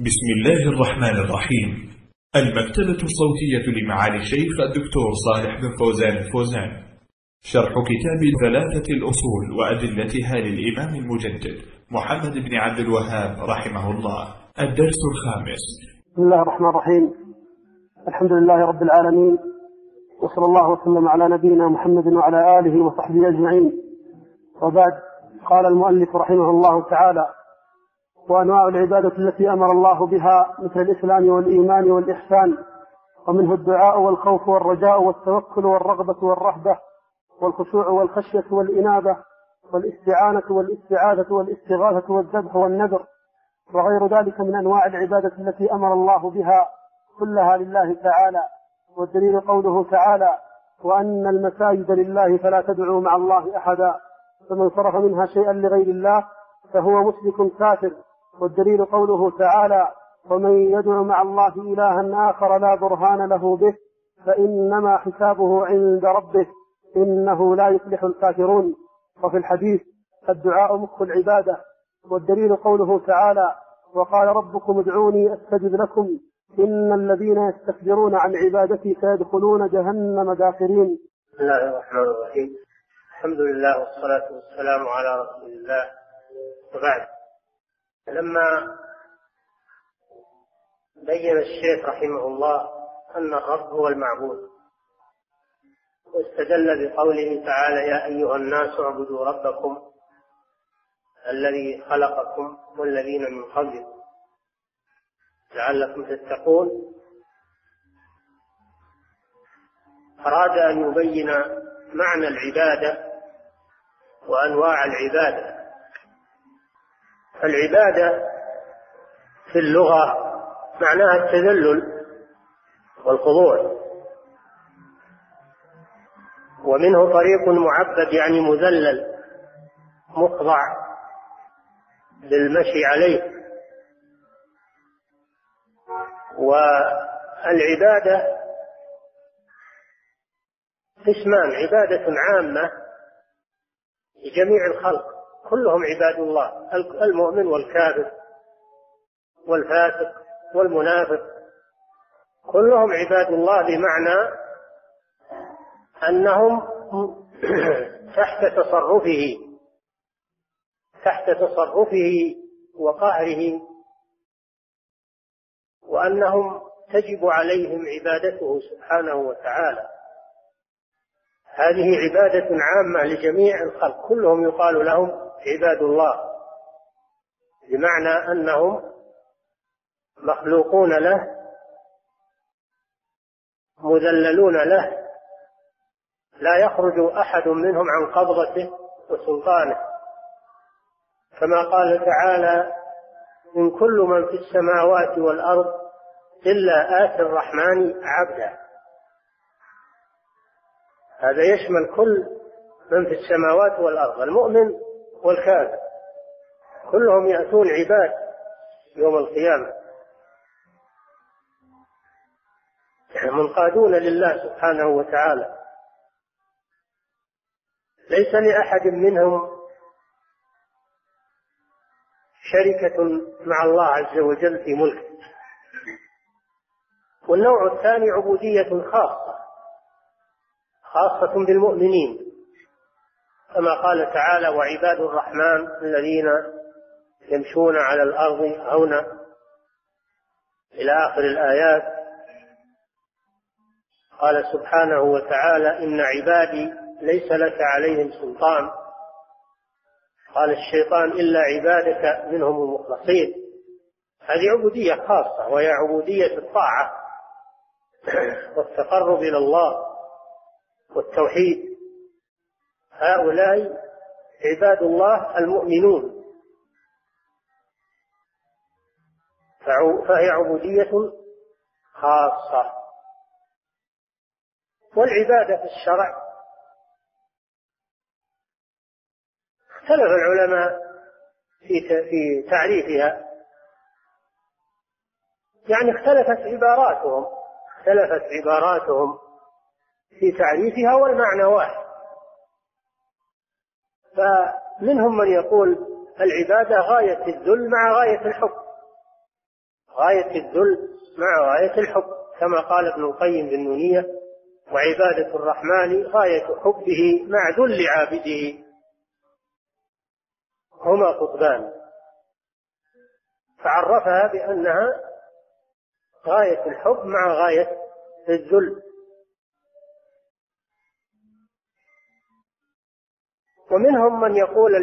بسم الله الرحمن الرحيم. المكتبة الصوتية لمعالي الشيخ الدكتور صالح بن فوزان الفوزان، شرح كتاب ثلاثة الأصول وأدلتها للإمام المجدد محمد بن عبد الوهاب رحمه الله. الدرس الخامس. بسم الله الرحمن الرحيم. الحمد لله رب العالمين، وصلى الله وسلم على نبينا محمد وعلى آله وصحبه أجمعين، وبعد. قال المؤلف رحمه الله تعالى: وأنواع العبادة التي أمر الله بها مثل الإسلام والإيمان والإحسان، ومنه الدعاء والخوف والرجاء والتوكل والرغبة والرهبة والخشوع والخشية والإنابة والاستعانة والاستعاذة والاستغاثة والذبح والنذر وغير ذلك من أنواع العبادة التي أمر الله بها كلها لله تعالى. والدليل قوله تعالى: وأن المساجد لله فلا تدعوا مع الله أحدا، فمن صرف منها شيئا لغير الله فهو مشرك كافر. والدليل قوله تعالى: ومن يدعو مع الله إلها آخر لا برهان له به فإنما حسابه عند ربه إنه لا يفلح الكافرون. وفي الحديث: الدعاء مخ العبادة. والدليل قوله تعالى: وقال ربكم ادعوني أستجب لكم إن الذين يستكبرون عن عبادتي سيدخلون جهنم داخرين. بسم الله الرحمن الرحيم. الحمد لله والصلاة والسلام على رسول الله، وبعد. لما بين الشيخ رحمه الله أن الرب هو المعبود، واستدل بقوله تعالى: يا أيها الناس اعبدوا ربكم الذي خلقكم والذين من قبلكم لعلكم تتقون، أراد أن يبين معنى العبادة وأنواع العبادة. العبادة في اللغة معناها التذلل والخضوع، ومنه طريق معبد يعني مذلل مخضع للمشي عليه. والعبادة قسمان: عبادة عامة لجميع الخلق كلهم عباد الله، المؤمن والكافر والفاسق والمنافق كلهم عباد الله، بمعنى أنهم تحت تصرفه وقهره، وأنهم تجب عليهم عبادته سبحانه وتعالى. هذه عبادة عامة لجميع الخلق كلهم يقال لهم عباد الله، بمعنى أنهم مخلوقون له مذللون له، لا يخرج أحد منهم عن قبضته وسلطانه، كما قال تعالى: إن كل من في السماوات والأرض إلا آتي الرحمن عبدا. هذا يشمل كل من في السماوات والأرض، المؤمن والكافر كلهم يأتون عباد يوم القيامة، منقادون لله سبحانه وتعالى. ليس لأحد منهم شركة مع الله عز وجل في ملكه. والنوع الثاني عبودية خاصة بالمؤمنين، كما قال تعالى: وعباد الرحمن الذين يمشون على الأرض هونا، إلى آخر الآيات. قال سبحانه وتعالى: إن عبادي ليس لك عليهم سلطان. قال الشيطان: إلا عبادك منهم المخلصين. هذه عبودية خاصة، وهي عبودية الطاعة والتقرب إلى الله والتوحيد. هؤلاء عباد الله المؤمنون، فهي عبودية خاصة. والعبادة في الشرع اختلف العلماء في تعريفها، يعني اختلفت عباراتهم في تعريفها، والمعنى واحد. فمنهم من يقول العبادة غاية الذل مع غاية الحب، غاية الذل مع غاية الحب، كما قال ابن القيم بالنونية: وعبادة الرحمن غاية حبه مع ذل عابده، هما قطبان. فعرفها بأنها غاية الحب مع غاية الذل. ومنهم من يقول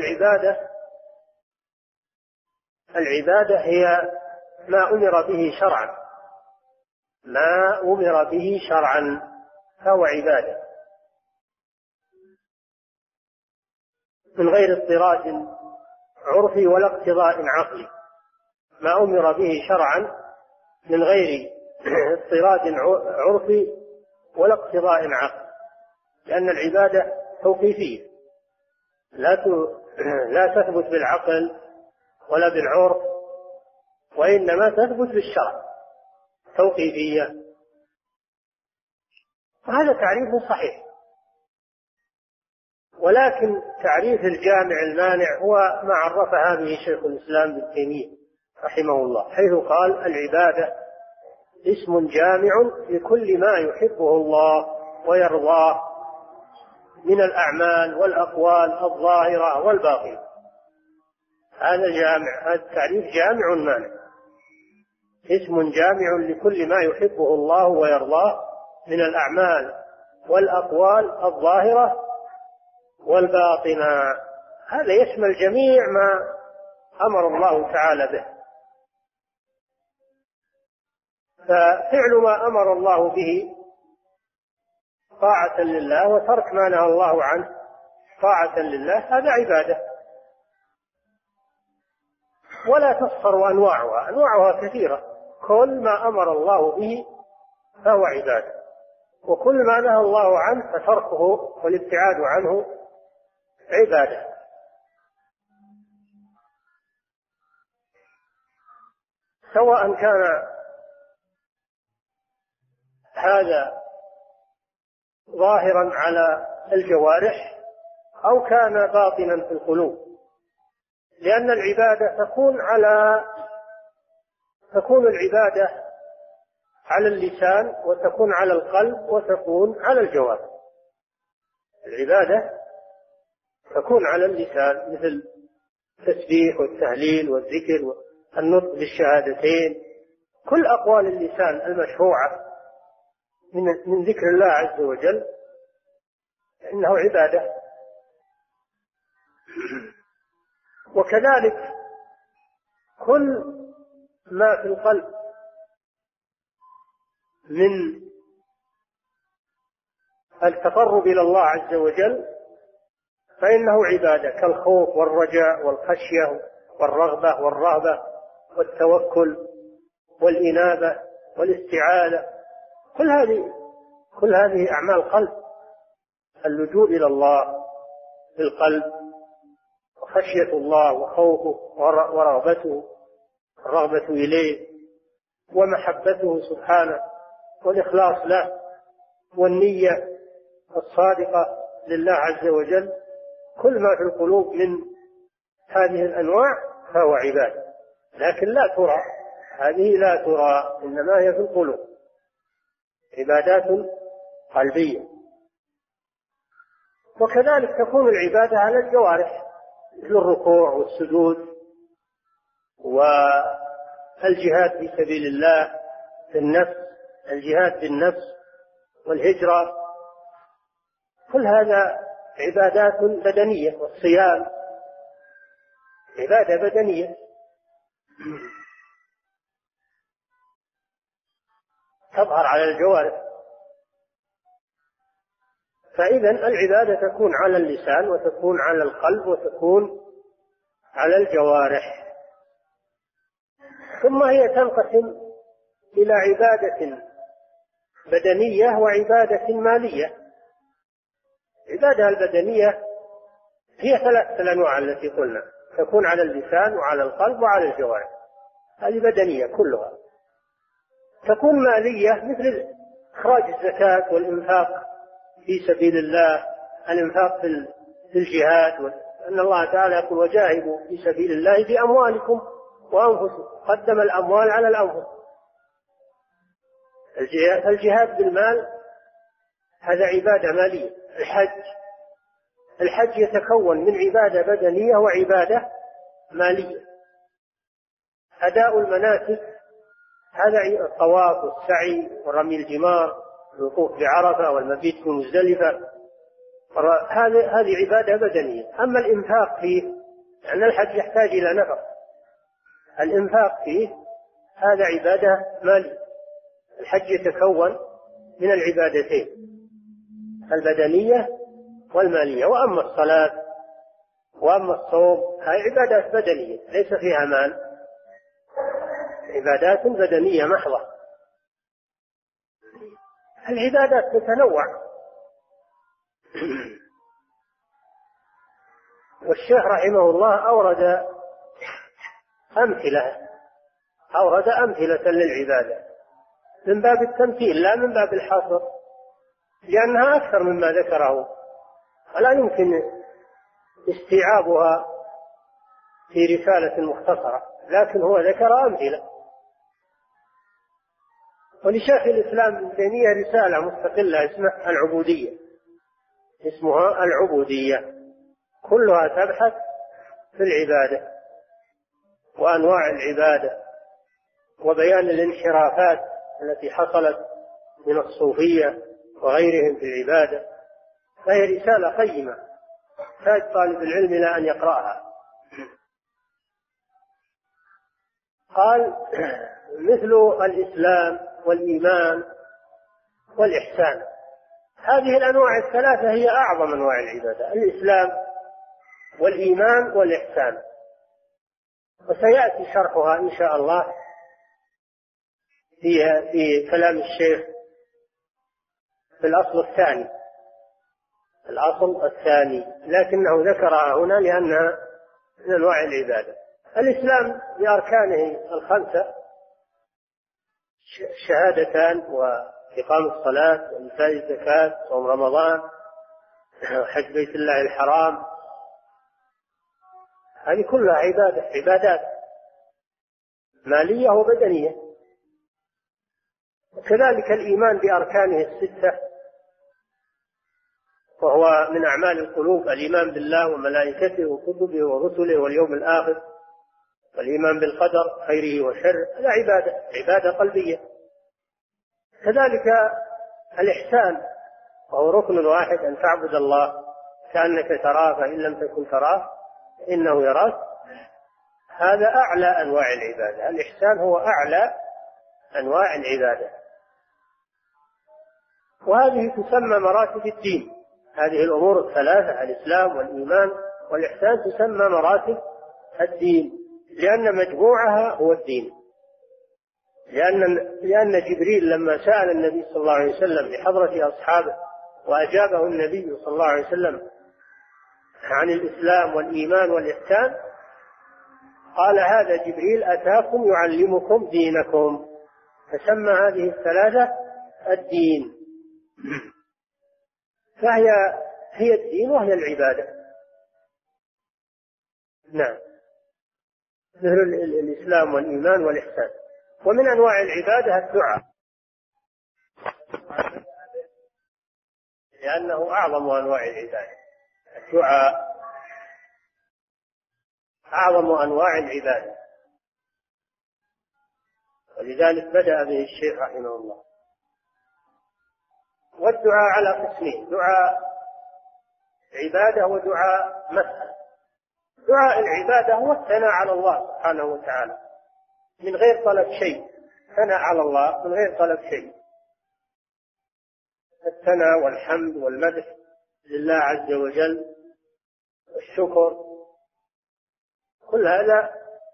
العبادة هي ما أمر به شرعا، ما أمر به شرعا فهو عبادة، من غير اضطراد عرفي ولا اقتضاء عقلي، ما أمر به شرعا من غير اضطراد عرفي ولا اقتضاء عقلي، لأن العبادة توقيفية لا تثبت بالعقل ولا بالعرف، وإنما تثبت بالشرع، توقيفية. وهذا تعريف صحيح، ولكن تعريف الجامع المانع هو ما عرفها به شيخ الإسلام ابن تيمية رحمه الله، حيث قال: العبادة اسم جامع لكل ما يحبه الله ويرضاه من الأعمال والأقوال الظاهرة والباطنة. هذا جامع، هذا التعريف جامع مانع، اسم جامع لكل ما يحبه الله ويرضاه من الأعمال والأقوال الظاهرة والباطنة. هذا يشمل جميع ما أمر الله تعالى به، ففعل ما أمر الله به طاعة لله، وترك ما نهى الله عنه طاعة لله، هذا عبادة. ولا تحصر أنواعها كثيرة، كل ما أمر الله به فهو عبادة، وكل ما نهى الله عنه فتركه والابتعاد عنه عبادة. سواء كان هذا ظاهرا على الجوارح أو كان باطنا في القلوب، لأن العبادة تكون العبادة على اللسان، وتكون على القلب، وتكون على الجوارح. العبادة تكون على اللسان مثل التسبيح والتهليل والذكر والنطق بالشهادتين، كل أقوال اللسان المشروعة من ذكر الله عز وجل إنه عبادة. وكذلك كل ما في القلب من التقرب إلى الله عز وجل فإنه عبادة، كالخوف والرجاء والخشية والرغبة والرهبة والتوكل والإنابة والاستعاذة، كل هذه أعمال قلب، اللجوء إلى الله بالقلب، وخشية الله وخوفه ورغبته، الرغبة إليه ومحبته سبحانه والإخلاص له والنية الصادقة لله عز وجل. كل ما في القلوب من هذه الأنواع فهو عبادة، لكن لا ترى، هذه لا ترى، إنما هي في القلوب، عبادات قلبية. وكذلك تكون العبادة على الجوارح، مثل الركوع والسجود والجهاد في سبيل الله في النفس، الجهاد بالنفس والهجرة، كل هذا عبادات بدنية. والصيام عبادة بدنية تظهر على الجوارح. فإذا العبادة تكون على اللسان، وتكون على القلب، وتكون على الجوارح. ثم هي تنقسم إلى عبادة بدنية وعبادة مالية. العبادة البدنية هي ثلاثة الأنواع التي قلنا، تكون على اللسان وعلى القلب وعلى الجوارح، هذه بدنية كلها. تكون مالية مثل إخراج الزكاة والإنفاق في سبيل الله، الإنفاق في الجهاد، أن الله تعالى يقول: وجاهدوا في سبيل الله بأموالكم وأنفسهم، قدم الأموال على الأنفس. الجهاد بالمال هذا عبادة مالية. الحج يتكون من عبادة بدنية وعبادة مالية. أداء المناسك هذا الطواف والسعي ورمي الجمار والوقوف بعرفة والمبيت في مزدلفة، هذه عبادة بدنية. أما الإنفاق فيه، لأن الحج يحتاج إلى نفق، الإنفاق فيه هذا عبادة مالية. الحج يتكون من العبادتين البدنية والمالية. وأما الصلاة وأما الصوم هذه عبادات بدنية ليس فيها مال، عبادات بدنية محضة. العبادات تتنوع. والشيخ رحمه الله أورد أمثلة للعبادة من باب التمثيل لا من باب الحصر، لأنها أكثر مما ذكره ولا يمكن استيعابها في رسالة مختصرة، لكن هو ذكر أمثلة. ولشيخ الإسلام ابن تيمية رسالة مستقلة اسمها العبودية، كلها تبحث في العبادة وأنواع العبادة وبيان الانحرافات التي حصلت من الصوفية وغيرهم في العبادة. فهي رسالة قيمة تحتاج طالب العلم إلى أن يقرأها. قال مثل الإسلام والإيمان والإحسان. هذه الأنواع الثلاثة هي أعظم أنواع العبادة، الإسلام والإيمان والإحسان، وسيأتي شرحها إن شاء الله في كلام الشيخ في الأصل الثاني، لكنه ذكرها هنا لأنها من أنواع العبادة. الإسلام بأركانه الخمسة، شهادتان وإقام الصلاة وإيتاء الزكاة وصوم رمضان وحج بيت الله الحرام، هذه كلها عبادات مالية وبدنية. وكذلك الإيمان بأركانه الستة، وهو من أعمال القلوب، الإيمان بالله وملائكته وكتبه ورسله واليوم الآخر، والإيمان بالقدر خيره وشره، هذا عبادة قلبية. كذلك الإحسان، وهو ركن واحد، أن تعبد الله كأنك تراه فإن لم تكن تراه إنه يراك. هذا أعلى أنواع العبادة، الإحسان هو أعلى أنواع العبادة، وهذه تسمى مراتب الدين. هذه الأمور الثلاثة الإسلام والإيمان والإحسان تسمى مراتب الدين، لأن مجموعها هو الدين. لأن جبريل لما سأل النبي صلى الله عليه وسلم بحضرة أصحابه وأجابه النبي صلى الله عليه وسلم عن الإسلام والإيمان والإحسان، قال هذا جبريل أتاكم يعلمكم دينكم، فسمى هذه الثلاثة الدين. فهي الدين وهي العبادة. نعم، مثل الإسلام والإيمان والإحسان. ومن أنواع العبادة الدعاء، لأنه أعظم أنواع العبادة. الدعاء أعظم أنواع العبادة، ولذلك بدأ به الشيخ رحمه الله. والدعاء على قسمين، دعاء عبادة ودعاء مسألة. دعاء العبادة هو الثناء على الله سبحانه وتعالى من غير طلب شيء، ثناء على الله من غير طلب شيء، الثناء والحمد والمدح لله عز وجل والشكر، كل هذا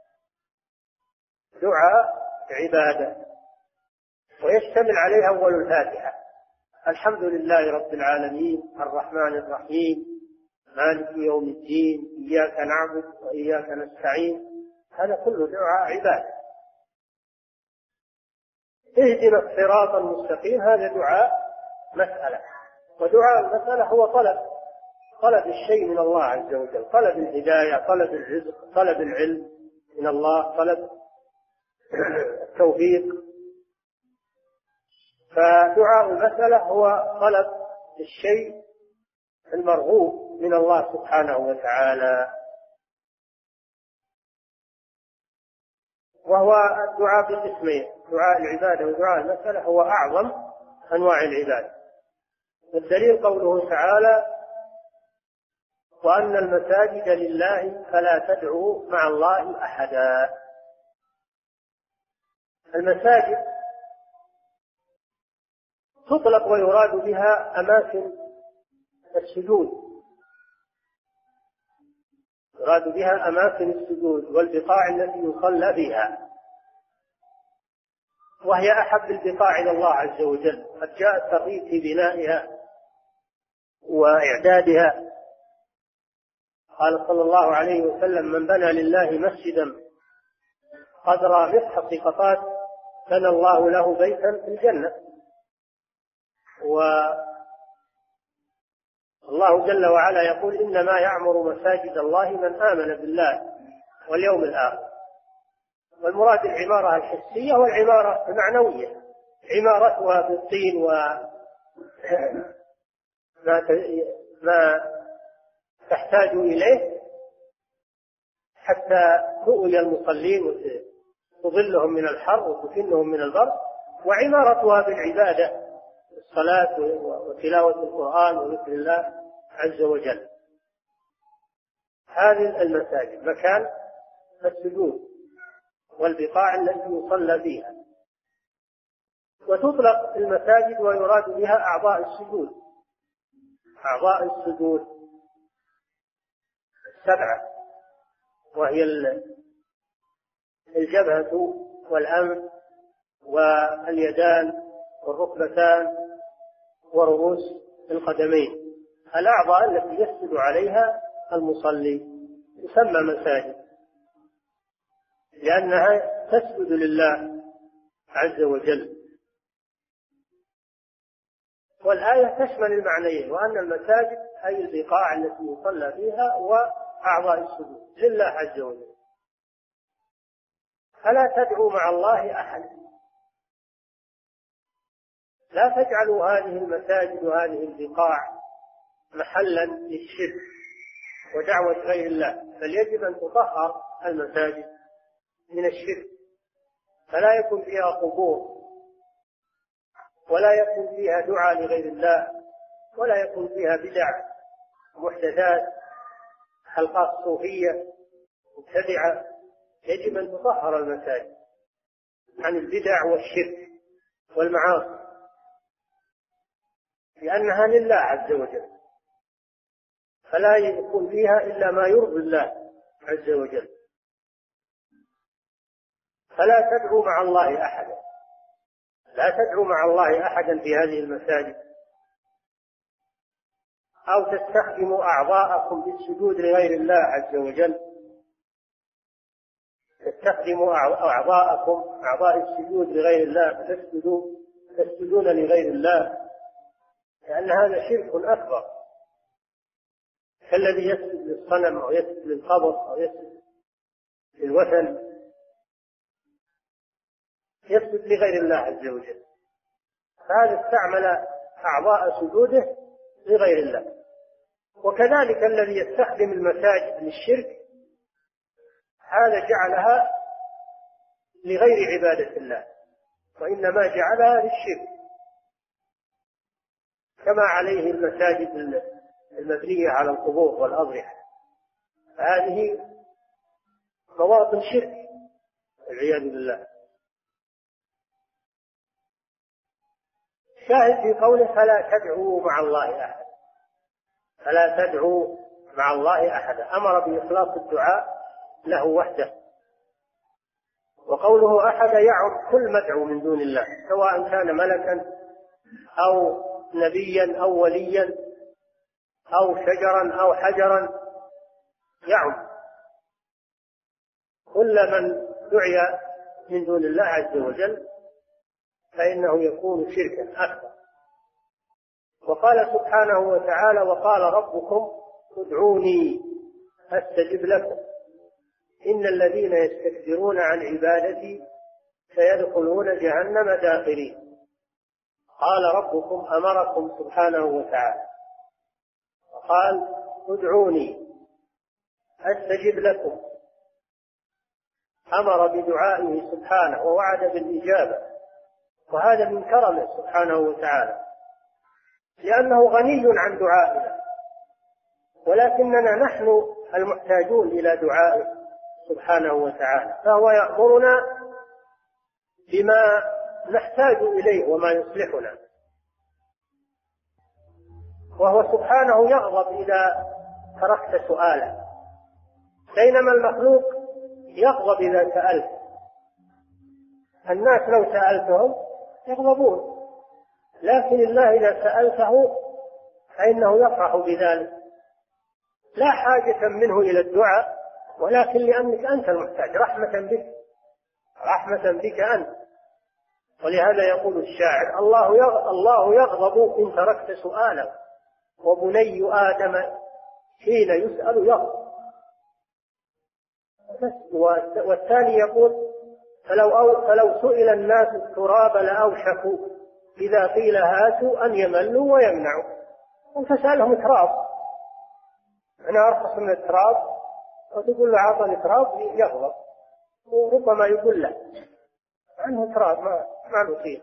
دعاء عبادة، ويشتمل عليه أول الفاتحة: الحمد لله رب العالمين الرحمن الرحيم مالك يوم الدين إياك نعبد وإياك نستعين. هذا كله دعاء عبادة. اهدنا الصراط المستقيم، هذا دعاء مسألة. ودعاء المسألة هو طلب الشيء من الله عز وجل، طلب الهداية، طلب الرزق، طلب العلم، من الله، طلب التوفيق. فدعاء المسألة هو طلب الشيء المرغوب من الله سبحانه وتعالى، وهو الدعاء بالاسمين، دعاء العبادة ودعاء المسألة هو أعظم أنواع العبادة. والدليل قوله تعالى: وأن المساجد لله فلا تدعوا مع الله أحدا. المساجد تطلق ويراد بها أماكن السجود، يراد بها أماكن السجود والبقاع التي يصلى بها، وهي أحب البقاع إلى الله عز وجل. قد جاء الترغيب في بنائها وإعدادها. قال صلى الله عليه وسلم: من بنى لله مسجدا قدر مصحف قطات بنى الله له بيتا في الجنة. والله جل وعلا يقول: إنما يعمر مساجد الله من آمن بالله واليوم الآخر. والمراد العمارة الحسية والعمارة المعنوية، عمارتها بالطين وما تحتاج إليه حتى تؤوي المصلين وتظلهم من الحر وتكنهم من البرد، وعمارتها بالعبادة، الصلاة وتلاوة القرآن وذكر الله عز وجل. هذه المساجد مكان السجود والبقاع التي يصلى فيها. وتطلق المساجد ويراد بها أعضاء السجود، أعضاء السجود 7، وهي الجبهة والأنف واليدان والركبتان ورؤوس القدمين، الأعضاء التي يسجد عليها المصلي تسمى مساجد، لأنها تسجد لله عز وجل. والآية تشمل المعنيين، وأن المساجد أي البقاع التي يصلى فيها وأعضاء السجود لله عز وجل. فلا تدعوا مع الله أحد، لا تجعلوا هذه المساجد وهذه البقاع محلا للشرك ودعوة غير الله، بل يجب أن تطهر المساجد من الشرك، فلا يكون فيها قبور، ولا يكون فيها دعاء لغير الله، ولا يكون فيها بدع محدثات، حلقات صوفية مبتدعة. يجب أن تطهر المساجد عن البدع والشرك والمعاصي، لأنها لله عز وجل، فلا يكون فيها إلا ما يرضي الله عز وجل. فلا تدعوا مع الله أحدا، لا تدعوا مع الله أحدا في هذه المساجد، أو تستخدموا أعضاءكم بالسجود لغير الله عز وجل، تستخدموا أعضاءكم أعضاء السجود لغير الله، تسجدون لغير الله، لأن هذا شرك أكبر، كالذي يسجد للصنم أو يسجد للقبر أو يسجد للوثن، يسجد لغير الله عز وجل. فهذا استعمل أعضاء سجوده لغير الله. وكذلك الذي يستخدم المساجد للشرك، هذا جعلها لغير عبادة الله، وإنما جعلها للشرك، كما عليه المساجد المبنية على القبور والأضرحة، هذه مواطن شرك والعياذ بالله. شاهد في قوله: فلا تدعوا مع الله أحد، فلا تدعوا مع الله أحدا، أمر بإخلاص الدعاء له وحده. وقوله أحد يعم كل مدعو من دون الله، سواء كان ملكا أو نبيا أو وليا أو شجرا أو حجرا، يعم كل من دعي من دون الله عز وجل، فإنه يكون شركا أكبر. وقال سبحانه وتعالى: وقال ربكم ادعوني أستجب لكم، إن الذين يستكبرون عن عبادتي سيدخلون جهنم داخرين. قال ربكم أمركم سبحانه وتعالى وقال ادعوني أستجب لكم، أمر بدعائه سبحانه ووعد بالإجابة، وهذا من كرمه سبحانه وتعالى، لأنه غني عن دعائنا، ولكننا نحن المحتاجون إلى دعائه سبحانه وتعالى، فهو يأمرنا بما نحتاج إليه وما يصلحنا، وهو سبحانه يغضب إذا تركت سؤاله، بينما المخلوق يغضب إذا سألت. الناس لو سألتهم يغضبون، لكن الله إذا سألته فإنه يفرح بذلك، لا حاجة منه إلى الدعاء، ولكن لأنك أنت المحتاج، رحمة بك أنت. ولهذا يقول الشاعر: الله يغضب إن تركت سؤاله، وبني آدم حين يسأل يغضب. والثاني يقول: فلو سئل الناس التراب لأوشكوا إذا قيل هاتوا أن يملوا ويمنعوا. أنت تسألهم تراب، أنا أرخص من التراب، وتقول له عطني تراب يغضب، وربما يقول له عنه تراب ما نطيق.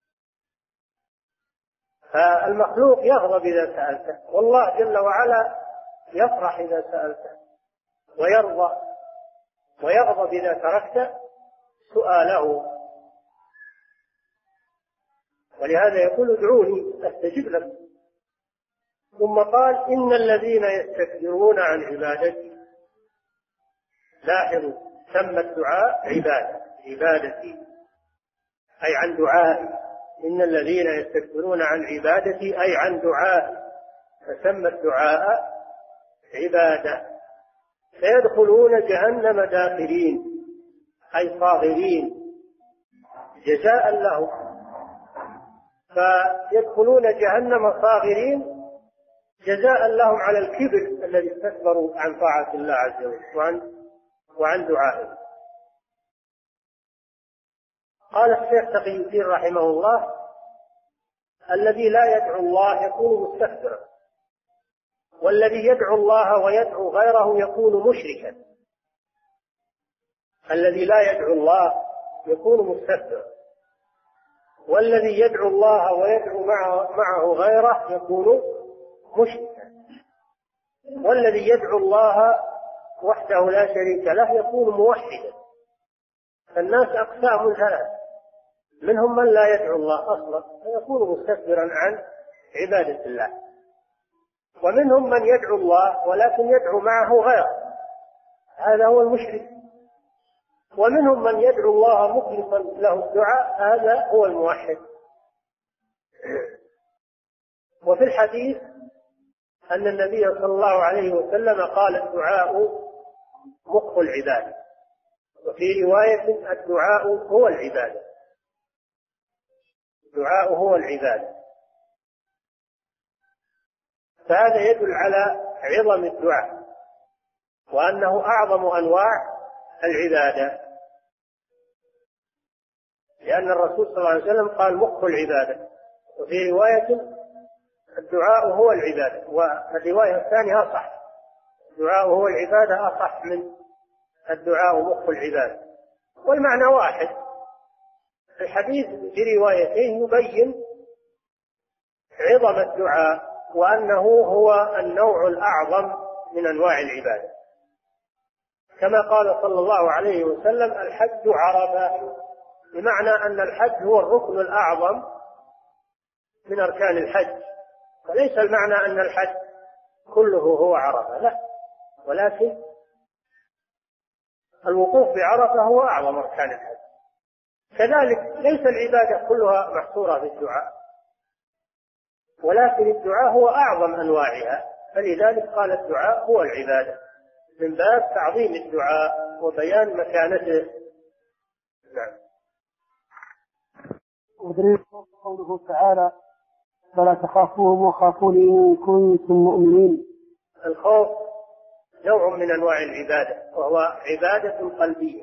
فالمخلوق يغضب إذا سألته، والله جل وعلا يفرح إذا سألته ويرضى ويغضب إذا تركت سؤاله. ولهذا يقول: ادعوني أستجب لكم. ثم قال: إن الذين يستكبرون عن عبادتي. لاحظوا، سمى الدعاء عبادتي أي عن دعائي. إن الذين يستكبرون عن عبادتي أي عن دعائي، فسمى الدعاء عبادة. سيدخلون جهنم داخرين أي صاغرين جزاء لهم، فيدخلون جهنم صاغرين جزاء لهم على الكبر الذي استكبروا عن طاعة الله عز وجل وعن دعائه. قال الشيخ تقي الدين رحمه الله: الذي لا يدعو الله يكون مستكبرا، والذي يدعو الله ويدعو غيره يكون مشركا. الذي لا يدعو الله يكون مستكبرا، والذي يدعو الله ويدعو معه غيره يكون مشركا، والذي يدعو الله وحده لا شريك له يكون موحدا. فالناس أقسام ثلاث: منهم من لا يدعو الله أصلا فيكون مستكبرا عن عبادة الله، ومنهم من يدعو الله ولكن يدعو معه غيره، هذا هو المشرك، ومنهم من يدعو الله مخلصا له الدعاء، هذا هو الموحد. وفي الحديث أن النبي صلى الله عليه وسلم قال: الدعاء مخ العبادة، وفي رواية: الدعاء هو العبادة. الدعاء هو العبادة. فهذا يدل على عظم الدعاء وأنه أعظم أنواع العبادة، لأن الرسول صلى الله عليه وسلم قال: مخ العبادة، وفي رواية: الدعاء هو العبادة. والرواية الثانية أصح، الدعاء هو العبادة أصح من الدعاء مخ العبادة، والمعنى واحد. الحديث في روايتين يبين عظم الدعاء وأنه هو النوع الأعظم من أنواع العبادة، كما قال صلى الله عليه وسلم: الحج عرفة، بمعنى أن الحج هو الركن الأعظم من أركان الحج. فليس المعنى أن الحج كله هو عرفة، لا، ولكن الوقوف بعرفة هو أعظم أركان الحج. كذلك ليس العبادة كلها محصورة في الدعاء، ولكن الدعاء هو أعظم أنواعها، فلذلك قال: الدعاء هو العبادة، من باب تعظيم الدعاء وبيان مكانته. نعم. ودليل قوله تعالى: فلا تخافوهم وخافوني إن كنتم مؤمنين. الخوف نوع من أنواع العبادة، وهو عبادة قلبية.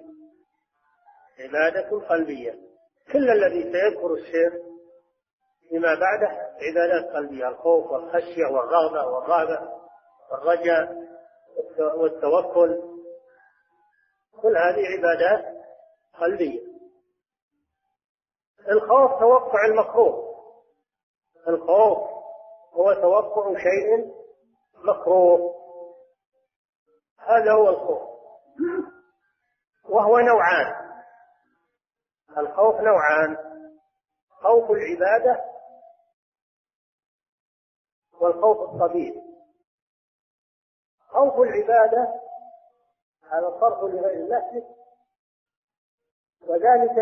عبادة قلبية. كل الذي سيذكر الشيخ فيما بعده عبادات قلبية: الخوف والخشية والرغبة والرهبة والرجاء والتوكل، كل هذه عبادات قلبية. الخوف توقع المكروه، الخوف هو توقع شيء مكروه، هذا هو الخوف، وهو نوعان. الخوف نوعان: خوف العبادة والخوف الطبيعي. خوف العبادة هذا صرف لغير الله، وذلك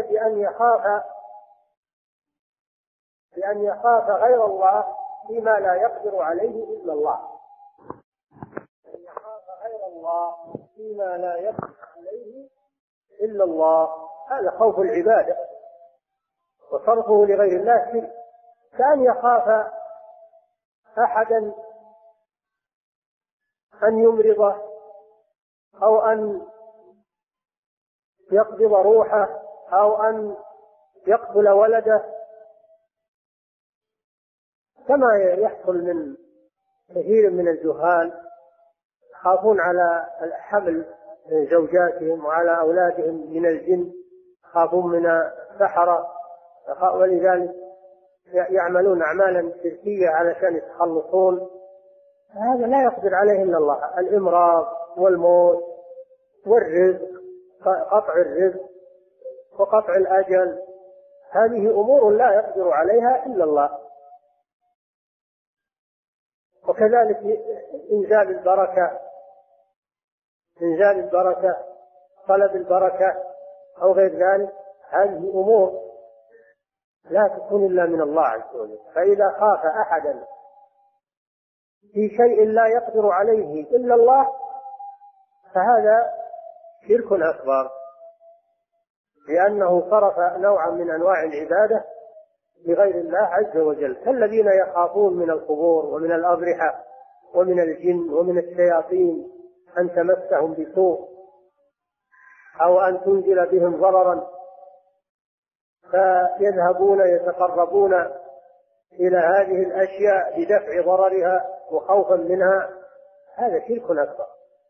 بأن يخاف غير الله فيما لا يقدر عليه إلا الله. أن يخاف غير الله فيما لا يقدر عليه إلا الله، هذا خوف العبادة. وصرفه لغير الله شرك، كأن يخاف أحدا أن يمرضه أو أن يقبض روحه أو أن يقتل ولده، كما يحصل من كثير من الجهال يخافون على الحمل من زوجاتهم وعلى أولادهم من الجن، يخافون من السحرة، ولذلك يعملون أعمالا شركية علشان يتخلصون. هذا لا يقدر عليه إلا الله. الإمراض والموت والرزق، قطع الرزق وقطع الأجل، هذه أمور لا يقدر عليها إلا الله. وكذلك إنزال البركة، طلب البركة أو غير ذلك، هذه أمور لا تكون إلا من الله عز وجل. فإذا خاف أحدا في شيء لا يقدر عليه إلا الله فهذا شرك أكبر، لأنه صرف نوعا من أنواع العبادة لغير الله عز وجل، كالذين يخافون من القبور ومن الأضرحة ومن الجن ومن الشياطين أن تمسهم بسوء أو أن تنزل بهم ضررا، فيذهبون يتقربون إلى هذه الأشياء بدفع ضررها وخوفا منها. هذا شرك أكبر.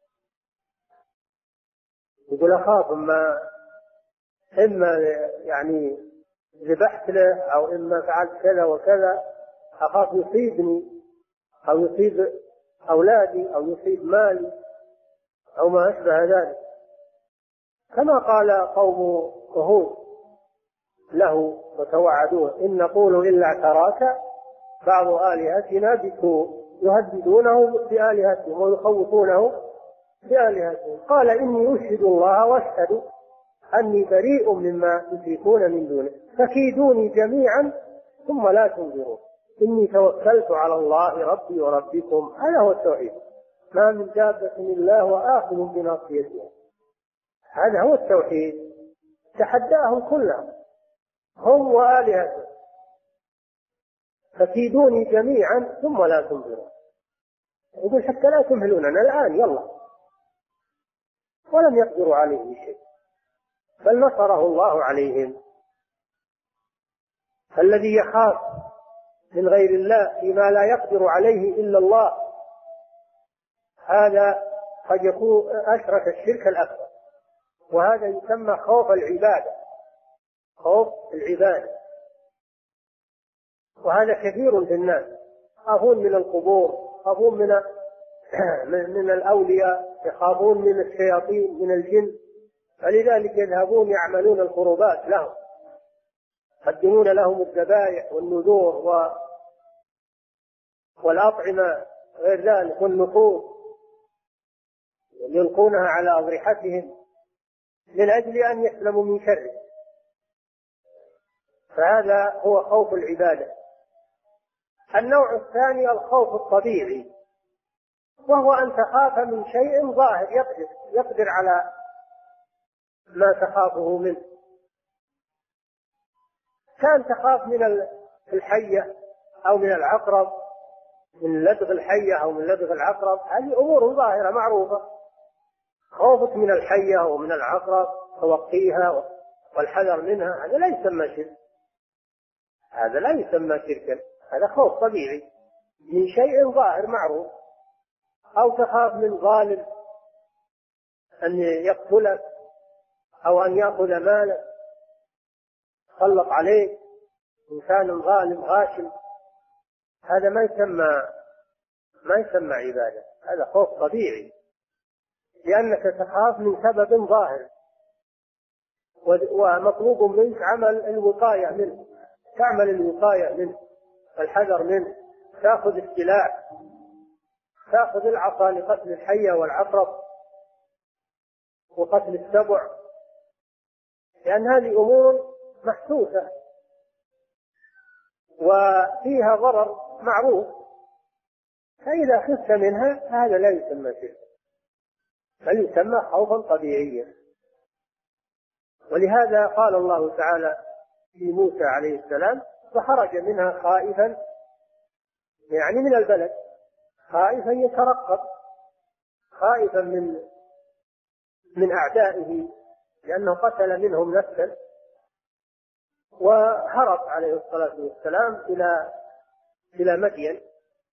يقول أخاف إما يعني ذبحت له أو إما فعلت كذا وكذا، أخاف يصيبني أو يصيب أولادي أو يصيب مالي أو ما أشبه ذلك، كما قال قوم هود له وتوعدوه: إن نقول إلا اعتراك بعض آلهتنا بسوء يهددونه بآلهتهم ويخوفونه بآلهتهم، قال إني أشهد الله واشهد أني بريء مما تشركون من دونه فكيدوني جميعا ثم لا تنظرون إني توكلت على الله ربي وربكم. هذا هو التوحيد. ما من دابة إلا هو آخذ بناصيتها، هذا هو التوحيد. تحداهم كلهم هم وآلهتهم فكيدوني جميعا ثم لا تنظرون. يقول حتى لا تمهلوننا الآن يلا، ولم يقدروا عليه شيء بل نصره الله عليهم. الذي يخاف من غير الله فيما لا يقدر عليه إلا الله هذا قد يكون أشرك الشرك الأكبر، وهذا يسمى خوف العبادة. خوف العبادة، وهذا كثير في الناس، يخافون من القبور، يخافون من الأولياء، يخافون من الشياطين من الجن، فلذلك يذهبون يعملون القربات لهم، يقدمون لهم الذبائح والنذور والأطعمة غير ذلك والنفور، يلقونها على أضرحتهم من أجل أن يسلموا من شره. فهذا هو خوف العبادة. النوع الثاني الخوف الطبيعي، وهو أن تخاف من شيء ظاهر يقدر على ما تخافه منه، كان تخاف من الحية أو من العقرب، من لدغ الحية أو من لدغ العقرب، هذه أمور ظاهرة معروفة خوفك من الحية ومن العقرب توقيها والحذر منها، هذا لا يسمى شرك، هذا لا يسمى شركا، هذا خوف طبيعي من شيء ظاهر معروف. أو تخاف من ظالم أن يقتلك أو أن يأخذ مالك، يسلط عليك إنسان ظالم غاشم، هذا ما يسمى عبادة، هذا خوف طبيعي، لأنك تخاف من سبب ظاهر، ومطلوب منك عمل الوقاية منه، تعمل الوقاية منه والحذر منه، تأخذ السلاح، تأخذ العصا لقتل الحية والعقرب وقتل السبع، لأن هذه أمور محسوسة وفيها ضرر معروف، فإذا خفت منها هذا لا يسمى شرك، بل يسمى خوفا طبيعيا. ولهذا قال الله تعالى في موسى عليه السلام: فخرج منها خائفا، يعني من البلد، خائفا يترقب، خائفا من أعدائه، لأنه قتل منهم نفسا، وهرب عليه الصلاة والسلام إلى مدين،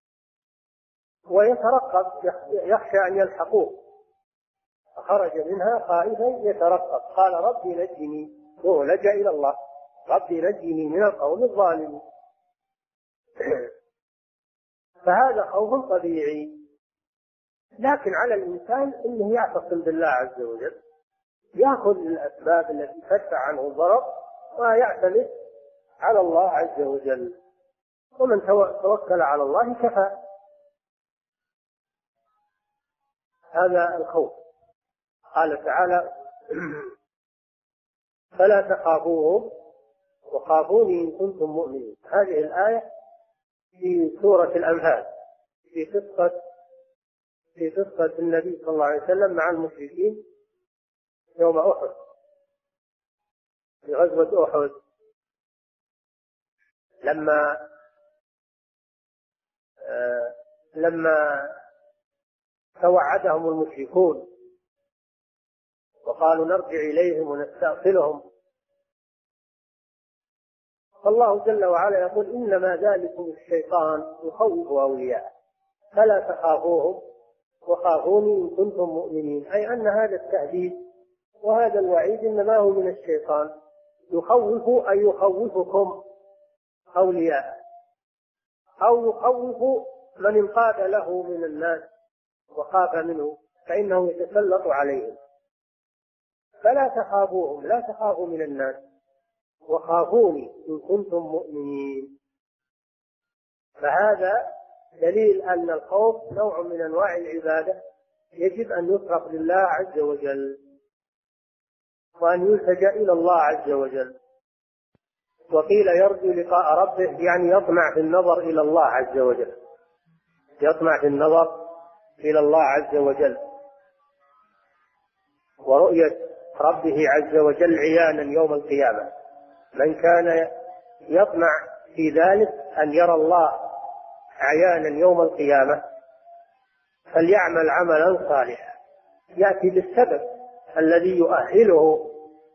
ويترقب يخشى أن يلحقوه، فخرج منها خائفا يترقب، قال ربي نجني، وهو لجأ إلى الله، ربي نجني من القوم الظالمين. فهذا خوف طبيعي، لكن على الإنسان أنه يعتصم بالله عز وجل، يأخذ الأسباب التي تدفع عنه الضرر ويعتمد على الله عز وجل، ومن توكل على الله كفى. هذا الخوف. قال تعالى: فلا تخافوهم وخافوني إن كنتم مؤمنين. هذه الآية في سورة الأنفال في قصة النبي صلى الله عليه وسلم مع المشركين يوم أحد، في غزوة أحد، لما توعدهم المشركون وقالوا نرجع إليهم ونستأصلهم، فالله جل وعلا يقول: إنما ذلكم الشيطان يخوف أولياءه فلا تخافوهم وخافوني إن كنتم مؤمنين. أي أن هذا التهديد وهذا الوعيد إنما هو من الشيطان، يخوف أي يخوفكم أولياءه، أو يخوف من انقاد له من الناس وخاف منه فإنه يتسلط عليهم. فلا تخافوهم، لا تخافوا من الناس، وخافوني إن كنتم مؤمنين. فهذا دليل أن الخوف نوع من أنواع العبادة يجب أن يصرف لله عز وجل، وأن يلتجأ إلى الله عز وجل. وقيل يرجو لقاء ربه، يعني يطمع في النظر إلى الله عز وجل، يطمع في النظر إلى الله عز وجل ورؤية ربه عز وجل عيانا يوم القيامة. من كان يطمع في ذلك أن يرى الله عيانا يوم القيامة فليعمل عملا صالحا يأتي بالسبب الذي يؤهله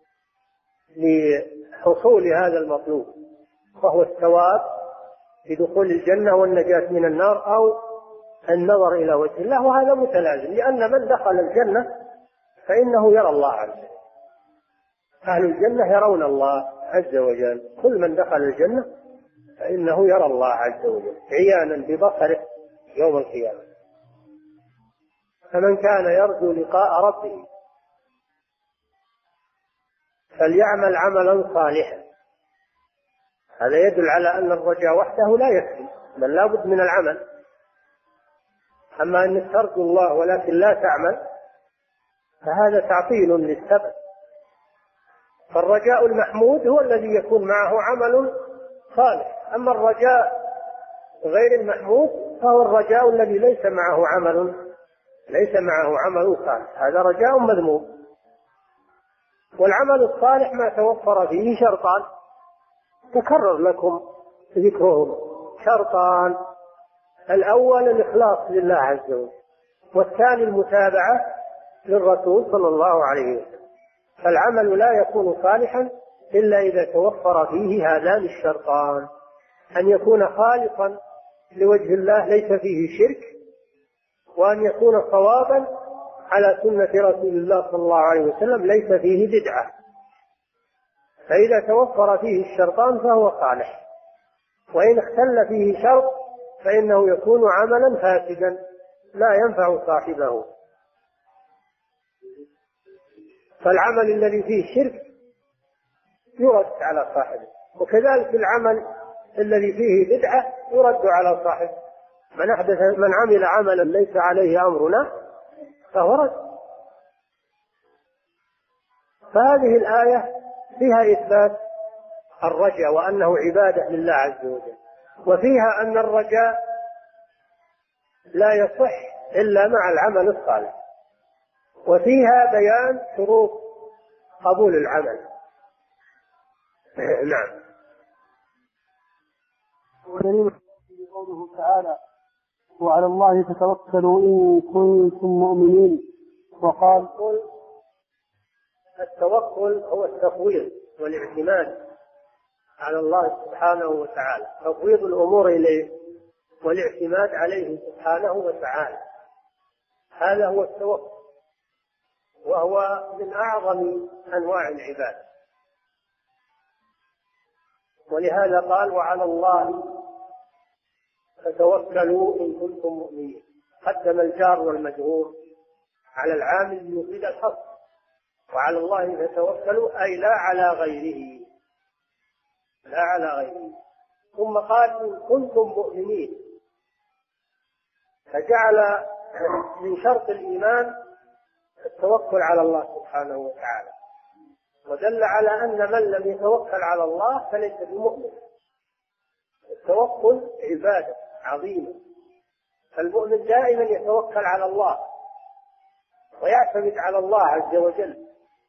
لحصول هذا المطلوب، وهو الثواب بدخول الجنة والنجاة من النار أو النظر إلى وجه الله. وهذا متلازم، لأن من دخل الجنة فإنه يرى الله عز وجل، أهل الجنة يرون الله عز وجل، كل من دخل الجنة فإنه يرى الله عز وجل عيانا ببصره يوم القيامة. فمن كان يرجو لقاء ربه فليعمل عملا صالحا. هذا يدل على أن الرجاء وحده لا يكفي، بل لا بد من العمل. أما أن ترجو الله ولكن لا تعمل فهذا تعطيل للسبب. فالرجاء المحمود هو الذي يكون معه عمل صالح، أما الرجاء غير المحمود فهو الرجاء الذي ليس معه عمل صالح، هذا رجاء مذموم. والعمل الصالح ما توفر فيه شرطان تكرر لكم ذكرهم، شرطان: الأول الإخلاص لله عز وجل، والثاني المتابعة للرسول صلى الله عليه وسلم. فالعمل لا يكون صالحا إلا إذا توفر فيه هذان الشرطان: أن يكون خالصا لوجه الله ليس فيه شرك، وأن يكون صوابا على سنة رسول الله صلى الله عليه وسلم ليس فيه بدعة. فإذا توفر فيه الشرطان فهو صالح، وإن اختل فيه شرط فإنه يكون عملا فاسدا لا ينفع صاحبه. فالعمل الذي فيه شرك يرد على صاحبه، وكذلك العمل الذي فيه بدعة يرد على صاحبه. من عمل عملا ليس عليه أمرنا فهو رد. فهذه الآية فيها إثبات الرجاء وأنه عبادة لله عز وجل، وفيها أن الرجاء لا يصح إلا مع العمل الصالح، وفيها بيان شروط قبول العمل. نعم. ودليل قوله تعالى: وعلى الله فتوكلوا إن كنتم مؤمنين. وقال: التوكل هو التفويض والاعتماد على الله سبحانه وتعالى، تفويض الأمور إليه والاعتماد عليه سبحانه وتعالى، هذا هو التوكل، وهو من أعظم أنواع العبادة. ولهذا قال: وعلى الله فتوكلوا إن كنتم مؤمنين. قدم الجار والمجرور على العامل ليفيد الحصر، وعلى الله فتوكلوا أي لا على غيره، لا على غيره. ثم قال: إن كنتم مؤمنين، فجعل من شرط الإيمان التوكل على الله سبحانه وتعالى، ودل على أن من لم يتوكل على الله فليس بمؤمن. التوكل عبادة عظيمة، فالمؤمن دائما يتوكل على الله ويعتمد على الله عز وجل.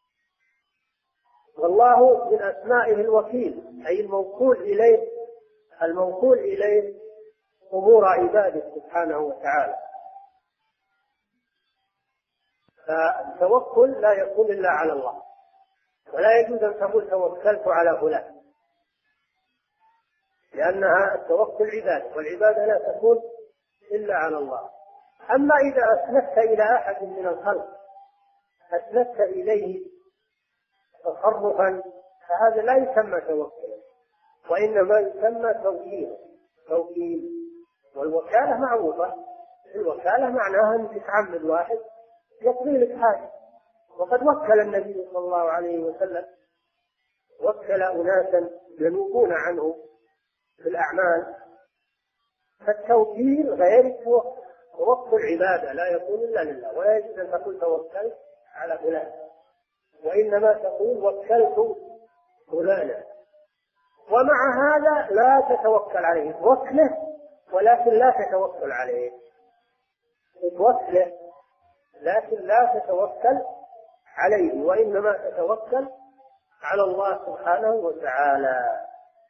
والله من أسمائه الوكيل، أي الموكول إليه أمور عباده سبحانه وتعالى. فالتوكل لا يكون إلا على الله، ولا يجوز أن تقول توكلت على فلان، لأنها التوكل عبادة، والعبادة لا تكون إلا على الله. أما إذا أسندت إلى أحد من الخلق، أسندت إليه تصرفا، فهذا لا يسمى توكلا، وإنما يسمى توكيل. والوكالة معروفة، الوكالة معناها أن تتعمد واحد يقضي لك حاجة، وقد وكل النبي صلى الله عليه وسلم، وكل أناسا ينوبون عنه في الأعمال. فالتوكيل غير التوكل، توكل عبادة لا يكون إلا لله، ولا يجوز أن تقول توكلت على فلان، وإنما تقول وكلت فلانا. ومع هذا لا تتوكل عليه، توكله ولكن لا تتوكل عليه، توكله لكن لا تتوكل عليه، وإنما تتوكل على الله سبحانه وتعالى.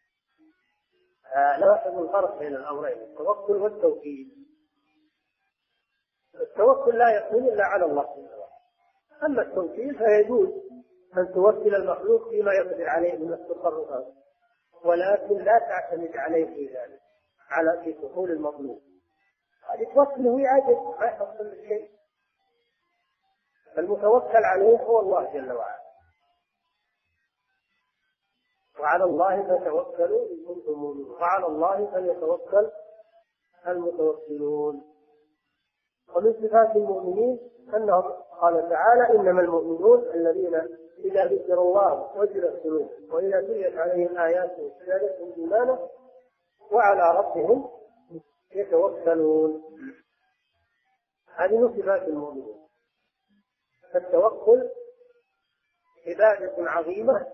لاحظوا الفرق بين الأمرين، التوكل والتوكيل. التوكل لا يكون إلا على الله سبحانه وتعالى، أما التوكيل فيجوز أن توكل المخلوق فيما يقدر عليه من التصرفات، ولكن لا تعتمد عليه في ذلك في حصول المطلوب. هذه توكله يعجز ما يحصل شيء. المتوكل عليه هو الله جل وعلا. وعلى الله فتوكلوا إن كنتم مؤمنين، وعلى الله فليتوكل المتوكلون. ومن صفات المؤمنين أنهم قال تعالى: إنما المؤمنون الذين إذا ذكر الله وجلت قلوبهم وإذا تليت عليهم آياته زادتهم إيمانا وعلى ربهم يتوكلون. هذه من صفات المؤمنين. فالتوكل عبادة عظيمة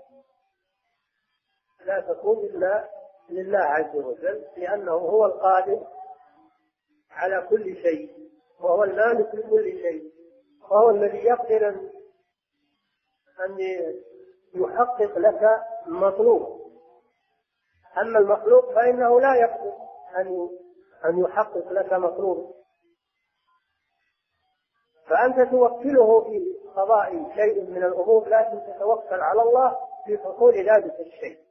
لا تكون إلا لله عز وجل، لأنه هو القادر على كل شيء، وهو المالك لكل شيء، وهو الذي يقدر أن يحقق لك المطلوب. أما المخلوق فإنه لا يقدر أن يحقق لك مطلوب. فأنت توكله في قضاء شيء من الأمور، لكن تتوكل على الله في حصول ذلك الشيء.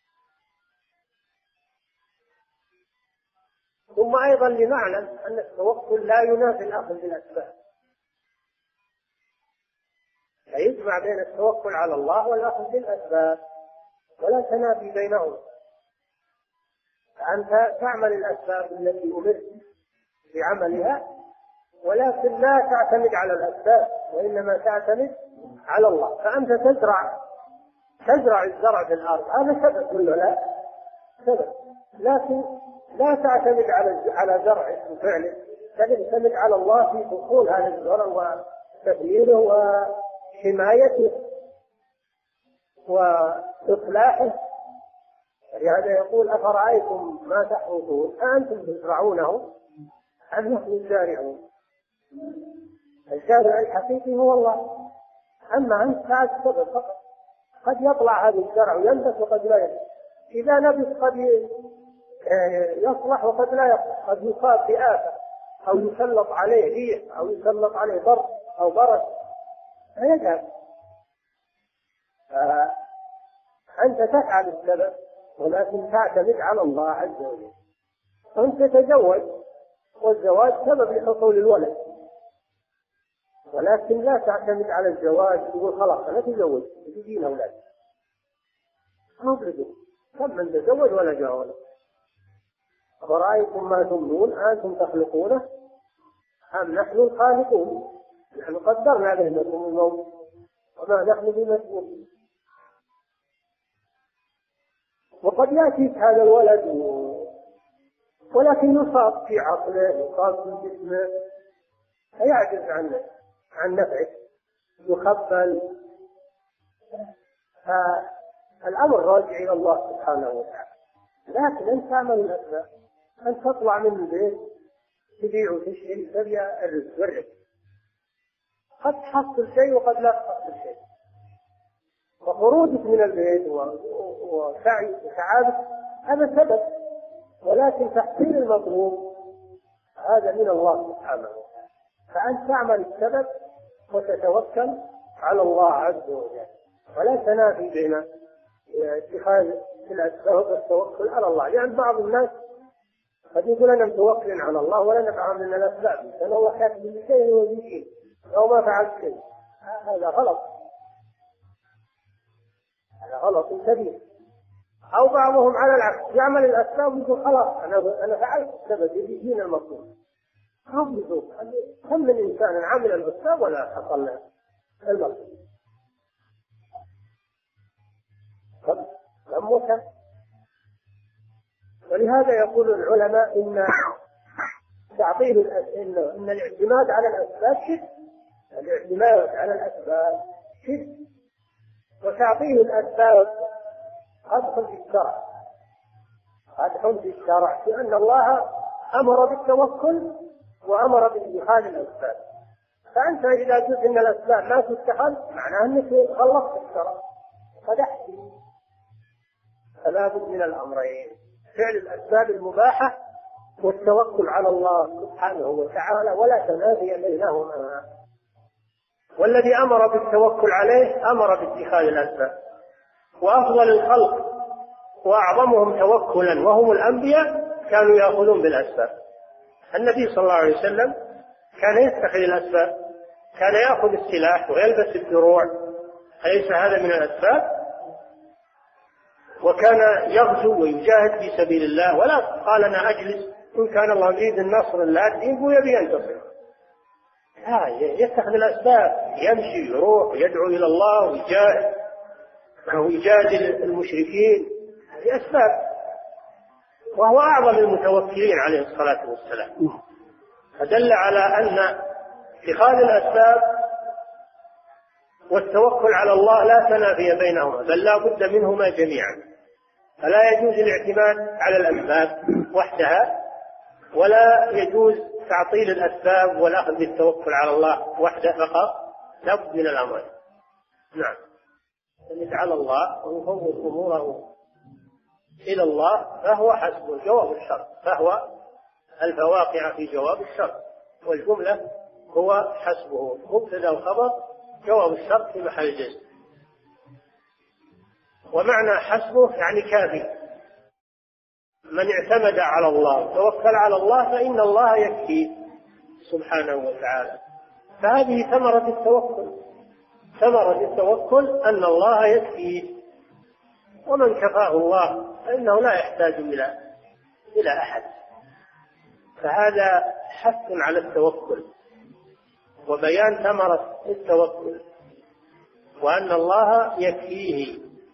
ثم أيضا لنعلم أن التوكل لا ينافي الأخذ بالأسباب، فيجمع بين التوكل على الله والأخذ بالأسباب ولا تنافي بينهما. فأنت تعمل الأسباب التي أمرت بعملها، ولكن لا تعتمد على الأسباب وإنما تعتمد على الله. فأنت تزرع الزرع في الأرض، هذا سبب ولا لا؟ سبب، لكن لا تعتمد على زرعه وفعله، تعتمد على الله في حصول هذا الزرع وتبليله وحمايته وإصلاحه. لهذا يقول: أفرأيتم ما تحرثون أأنتم تزرعونه أم نحن الزارعون؟ الزارع الحقيقي هو الله، أما أنت فعلت سبب فقط. قد يطلع هذا الزرع وينبت وقد لا ينبت، إذا نبت قد يصلح وقد لا يصلح، قد يصاب بآفة أو يسلط عليه ريح أو يسلط عليه ضرب أو برد فيذهب. أنت تفعل السبب ولكن تعتمد على الله عز وجل. أنت تتزوج والزواج سبب لحصول الولد، ولكن لا تعتمد على الزواج تقول خلاص أنا تزوج تجينا أولاد. كم من تزوج ولا جاء ولد. أفرأيتم ما تمنون أنتم تخلقونه أم نحن الخالقون؟ نحن قدرنا بينكم الموت وما نحن بمسؤولين. وقد يأتيك هذا الولد ولكن يصاب في عقله، يصاب في جسمه، فيعجز عن نفعه، يخبل. فالأمر راجع إلى الله سبحانه وتعالى. لكن أنت تعمل الأسباب، أن تطلع من البيت تبيع وتشتري تبيع الرزق والرزق، قد تحصل شيء وقد لا تحصل شيء. وخروجك من البيت وسعي وتعابك هذا سبب، ولكن تحصيل المطلوب هذا من الله سبحانه وتعالى. فأنت تعمل السبب وتتوكل على الله عز وجل، ولا تنافي بين اتخاذ الأسباب والتوكل على الله. يعني بعض الناس قد يقول أنا متوكل على الله ولا نفعل من الأسباب، لأن الله كاتب لي شيء ويجيب لو ما فعلت شيء. هذا غلط، هذا غلط كبير. أو بعضهم على العكس يعمل الأسباب ويقول خلاص أنا فعلت السبب يجينا المطلوب. كم من إنسان عمل الأسباب ولا حصل له المطلوب؟ كم وكم. ولهذا يقول العلماء إن الاعتماد على الأسباب شرك. الاعتماد على الأسباب شرك، وتعطيل الأسباب قدح في الشرع، قدح في الشرع، لأن الله أمر بالتوكل وأمر باتخاذ الأسباب. فأنت إذا قلت إن الأسباب لا تتخذ معناه أنك خلصت الشرع قدحت. فلا بد من الأمرين: فعل الأسباب المباحة والتوكل على الله سبحانه وتعالى، ولا تنافي بينهما. والذي أمر بالتوكل عليه أمر باتخاذ الأسباب. وأفضل الخلق وأعظمهم توكلا وهم الأنبياء كانوا يأخذون بالأسباب. النبي صلى الله عليه وسلم كان يتخذ الأسباب، كان يأخذ السلاح ويلبس الدروع، أليس هذا من الأسباب؟ وكان يغزو ويجاهد في سبيل الله، ولا قال أنا أجلس إن كان الله يريد النصر لا الدين هو يبي ينتصر. لا، يتخذ الأسباب، يمشي يروح ويدعو إلى الله ويجاهد ويجادل المشركين، هذه أسباب. وهو أعظم المتوكلين عليه الصلاة والسلام. فدل على أن اتخاذ الأسباب والتوكل على الله لا تنافي بينهما، بل لا بد منهما جميعا. فلا يجوز الاعتماد على الأسباب وحدها، ولا يجوز تعطيل الأسباب والأخذ بالتوكل على الله وحده فقط، لا بد من الأمرين. نعم، اعتمد على الله ويفوض أموره إلى الله فهو حسب جواب الشرط، فهو الفواقع في جواب الشرط، والجملة هو حسبه، مبتدأ وخبر جواب الشرط في محل جزم. ومعنى حسبه يعني كافي. من اعتمد على الله توكل على الله فإن الله يكفيه سبحانه وتعالى. فهذه ثمرة التوكل، ثمرة التوكل أن الله يكفيه، ومن كفاه الله فإنه لا يحتاج إلى أحد. فهذا حث على التوكل وبيان ثمرة التوكل، وأن الله يكفيه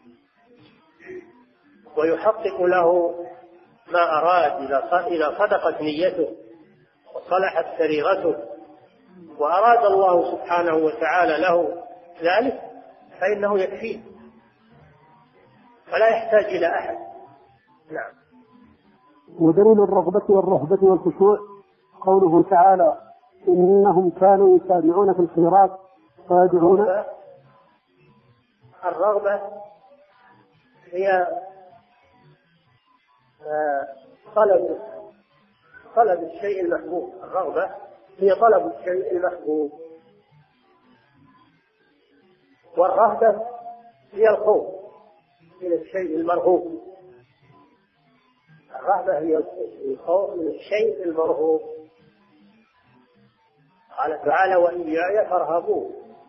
ويحقق له ما أراد إذا صدقت نيته وصلحت سريرته وأراد الله سبحانه وتعالى له ذلك فإنه يكفيه فلا يحتاج إلى أحد. نعم. ودليل الرغبة والرهبة والخشوع قوله تعالى إنهم كانوا يسارعون في الخيرات ويدعون. الرغبة هي طلب الشيء المحبوب. الرغبة هي طلب الشيء المحبوب، والرهبة هي الخوف من الشيء المرغوب. الرهبة هي الخوف من الشيء المرغوب. قال تعالى وإياي فارهبون،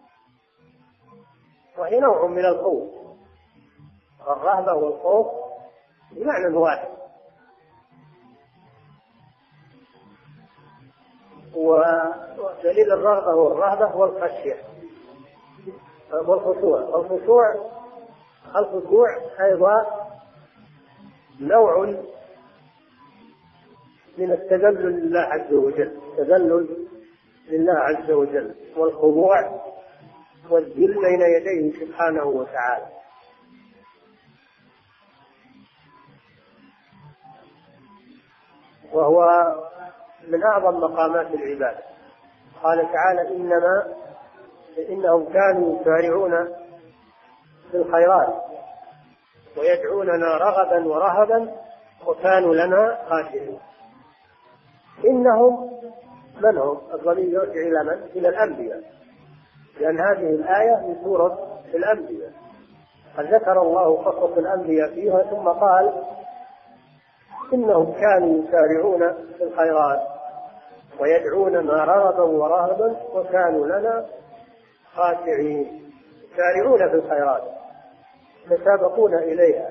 وهي نوع من الخوف. الرهبة والخوف بمعنى واحد. ودليل الرغبة والرهبة والخشية والخشوع. الخشوع أيضا نوع من التذلل لله عز وجل، تذلل لله عز وجل والخضوع والذل بين يديه سبحانه وتعالى. وهو من أعظم مقامات العبادة. قال تعالى إنهم كانوا يسارعون في الخيرات ويدعوننا رغبا ورهبا وكانوا لنا خاشعين. إنهم من هم؟ الضمير يرجع إلى من؟ إلى الأنبياء، لأن هذه الآية من سورة الأنبياء. قد ذكر الله قصص الأنبياء فيها ثم قال إنهم كانوا يسارعون في الخيرات ويدعوننا رغبا ورهبا وكانوا لنا خاشعين. يسارعون في الخيرات، يتسابقون إليها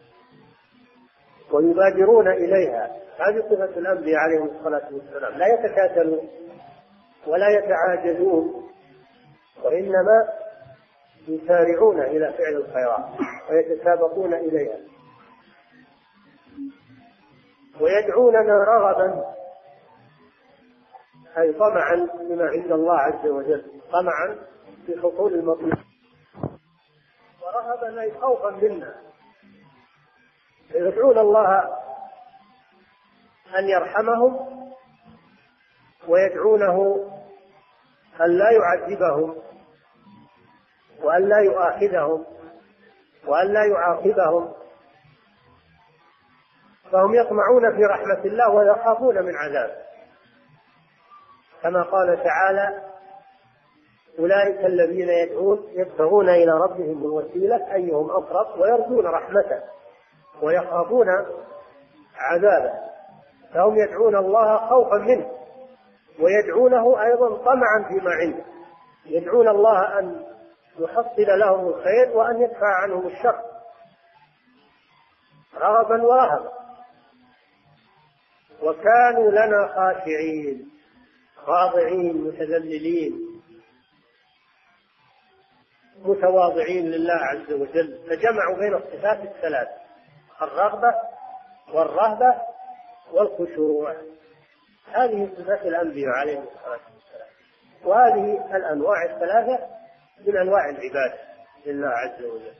ويبادرون إليها. هذه صفة الأنبياء عليهم الصلاة والسلام، لا يتكاسلون ولا يتعاجزون، وإنما يسارعون إلى فعل الخيرات ويتسابقون إليها. ويدعوننا رغبا أي طمعا بما عند الله عز وجل، طمعا في حصول المطلوب، ورهبا أي خوفا منا. يدعون الله أن يرحمهم ويدعونه أن لا يعذبهم وأن لا يؤاخذهم وأن لا يعاقبهم، فهم يطمعون في رحمة الله ويخافون من عذابه، كما قال تعالى أولئك الذين يبتغون إلى ربهم الوسيلة أيهم أقرب ويرجون رحمته ويخافون عذابه. فهم يدعون الله خوفا منه ويدعونه أيضا طمعا فيما عنده، يدعون الله أن يحصل لهم الخير وأن يدفع عنهم الشر رغبا ورهبا. وكانوا لنا خاشعين خاضعين متذللين متواضعين لله عز وجل. فجمعوا بين الصفات الثلاث: الرغبة والرهبة والخشوع. هذه صفات الأنبياء عليهم الصلاة والسلام، وهذه الأنواع الثلاثة من أنواع العبادة لله عز وجل.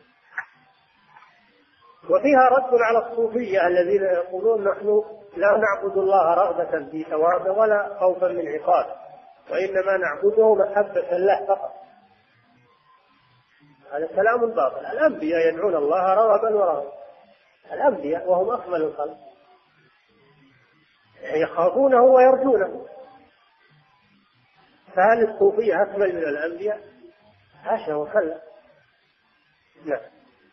وفيها رد على الصوفية الذين يقولون نحن لا نعبد الله رغبة في ثوابه ولا خوفا من عقابه، وإنما نعبده محبة له فقط. هذا كلام باطل. الأنبياء يدعون الله رغبا ورهبا، الأنبياء وهم أكمل الخلق يخافونه ويرجونه. فهل الصوفية أكمل من الأنبياء؟ حاشا وكلا. نعم.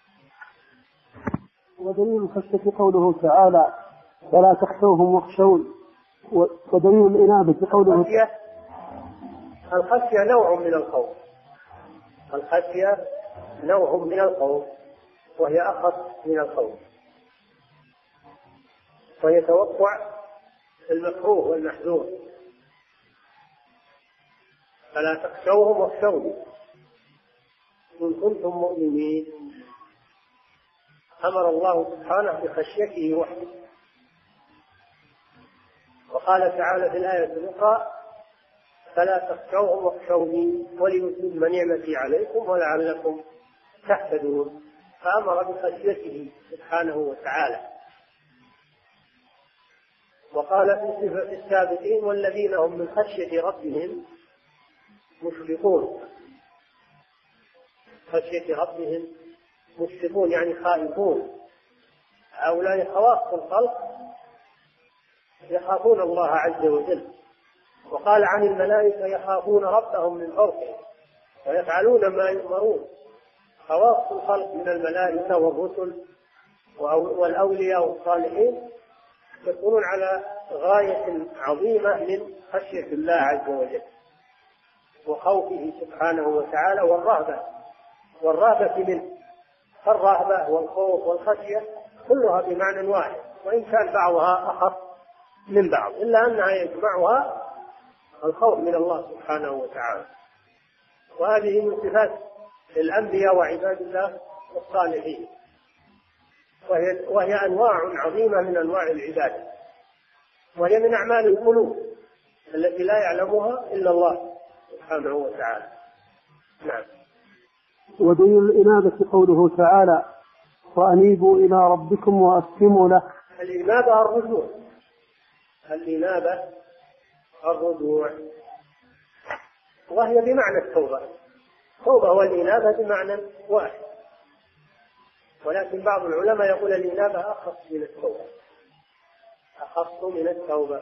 ودليل الخشية قوله تعالى ولا تخشوهم واخشون، ودليل الإنابة قوله الخشية نوع من الخوف، الخشية نوع من الخوف وهي أخف من الخوف، وهي توقع المكروه والمحذور. فلا تخشوهم واخشوني إن كنتم مؤمنين. أمر الله سبحانه بخشيته وحده. وقال تعالى في الآية الأخرى فلا تخشوهم واخشوني وليتم نعمتي عليكم ولعلكم تهتدون. فأمر بخشيته سبحانه وتعالى. وقال في صفة السابقين والذين هم من خشية ربهم مشفقون. خشية ربهم مشفقون يعني خائفون. هؤلاء خواص الخلق يخافون الله عز وجل. وقال عن الملائكة يخافون ربهم من فوقهم ويفعلون ما يؤمرون. خواص الخلق من الملائكة والرسل والأولياء والصالحين يكونون على غاية عظيمة من خشية الله عز وجل وخوفه سبحانه وتعالى والرهبة منه. فالرهبة والخوف والخشية كلها بمعنى واحد، وإن كان بعضها أخف من بعض، إلا أنها يجمعها الخوف من الله سبحانه وتعالى. وهذه من صفات الأنبياء وعباد الله الصالحين، وهي أنواع عظيمة من أنواع العبادة، وهي من أعمال القلوب التي لا يعلمها إلا الله سبحانه وتعالى. نعم. ودليل الإنابة قوله تعالى وأنيبوا إلى ربكم وأسلموا له. الإنابة الرجوع، الإنابة الرجوع، وهي بمعنى التوبة. التوبة والإنابة بمعنى واحد، ولكن بعض العلماء يقول الإنابة أخص من التوبة، أخص من التوبة،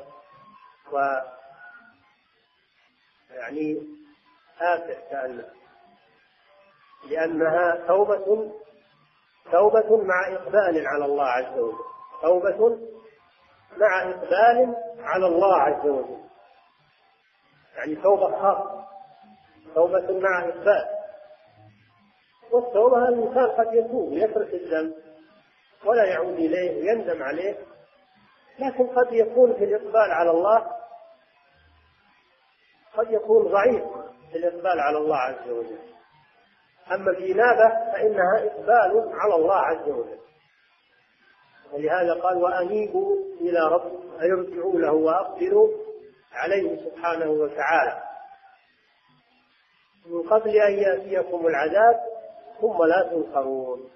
ويعني آسف كأنه، لأنها توبة مع إقبال على الله عز وجل، توبة مع إقبال على الله عز وجل، يعني توبة خاصة، توبة مع إقبال. والتوبة الإنسان قد يتوب يترك الذنب ولا يعود إليه ويندم عليه، لكن قد يكون في الإقبال على الله قد يكون ضعيف في الإقبال على الله عز وجل. أما الإنابة فإنها إقبال على الله عز وجل، ولهذا قال وأنيبوا إلى ربكم أي ارجعوا له وأقبلوا عليه سبحانه وتعالى من قبل أن يأتيكم العذاب ثم لا تنصرون.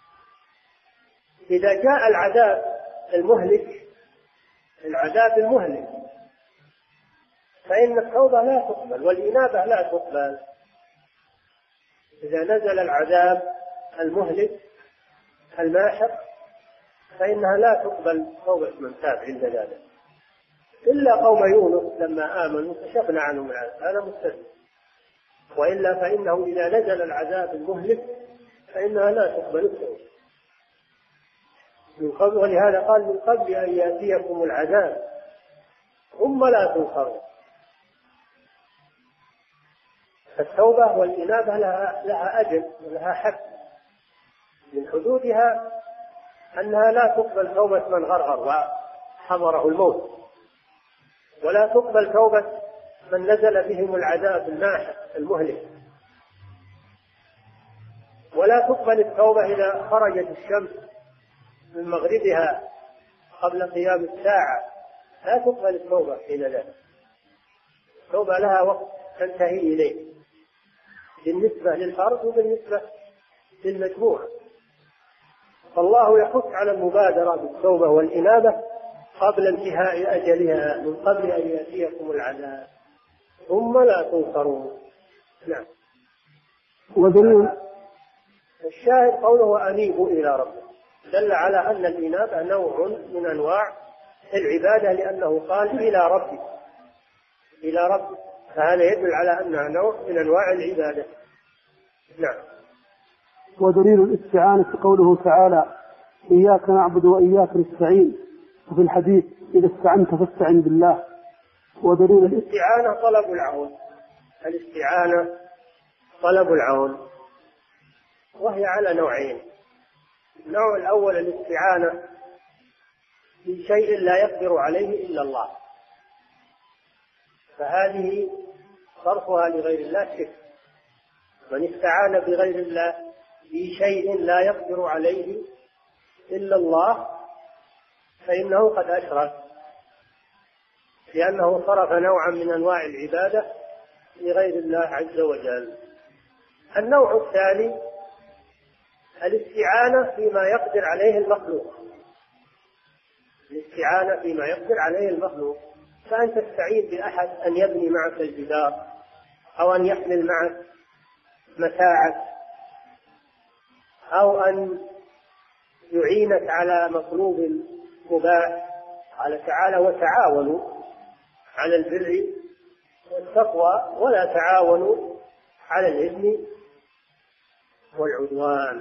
إذا جاء العذاب المهلك فإن التوبة لا تقبل والإنابة لا تقبل. إذا نزل العذاب المهلك الماحق فإنها لا تقبل توبة من تاب عند ذلك، إلا قوم يونس لما آمنوا كشفنا عنهم العذاب، هذا مستثنى، وإلا فإنه إذا نزل العذاب المهلك فإنها لا تقبل التوبة من قبل. ولهذا قال من قبل أن يأتيكم العذاب ثم لا تنصرون. التوبة والإنابة لها أجل ولها حد، من حدودها أنها لا تقبل توبة من غرغر وحضره الموت، ولا تقبل توبة من نزل بهم العذاب الماحق المهلك، ولا تقبل التوبة إذا خرجت الشمس من مغربها قبل قيام الساعة، لا تقبل التوبة حين ذلك. التوبة لها وقت تنتهي إليه بالنسبة للفرد وبالنسبة للمجموعة. فالله يحث على المبادرة بالتوبة والإنابة قبل انتهاء أجلها من قبل أن يأتيكم العذاب ثم لا تنصرون. نعم. ودليل الشاهد قوله أنيبوا إلى ربكم دل على أن الإنابة نوع من أنواع العبادة، لأنه قال إلى ربك فهذا يدل على أنها نوع من أنواع العبادة. نعم. ودليل الاستعانة قوله تعالى إياك نعبد وإياك نستعين، وفي الحديث إذا استعنت فاستعن بالله. ودليل الاستعانة طلب العون، الاستعانة طلب العون، وهي على نوعين. النوع الأول الاستعانة بشيء لا يقدر عليه إلا الله، فهذه صرفها لغير الله شرك. من استعان بغير الله بشيء لا يقدر عليه إلا الله فإنه قد أشرك، لأنه صرف نوعا من أنواع العبادة لغير الله عز وجل. النوع الثاني الاستعانة فيما يقدر عليه المخلوق، الاستعانة فيما يقدر عليه المخلوق، فأن تستعين بأحد أن يبني معك الجدار، أو أن يحمل معك متاعك، أو أن يعينك على مطلوب مباح. قال تعالى وتعاونوا على البر والتقوى ولا تعاونوا على الإثم والعدوان.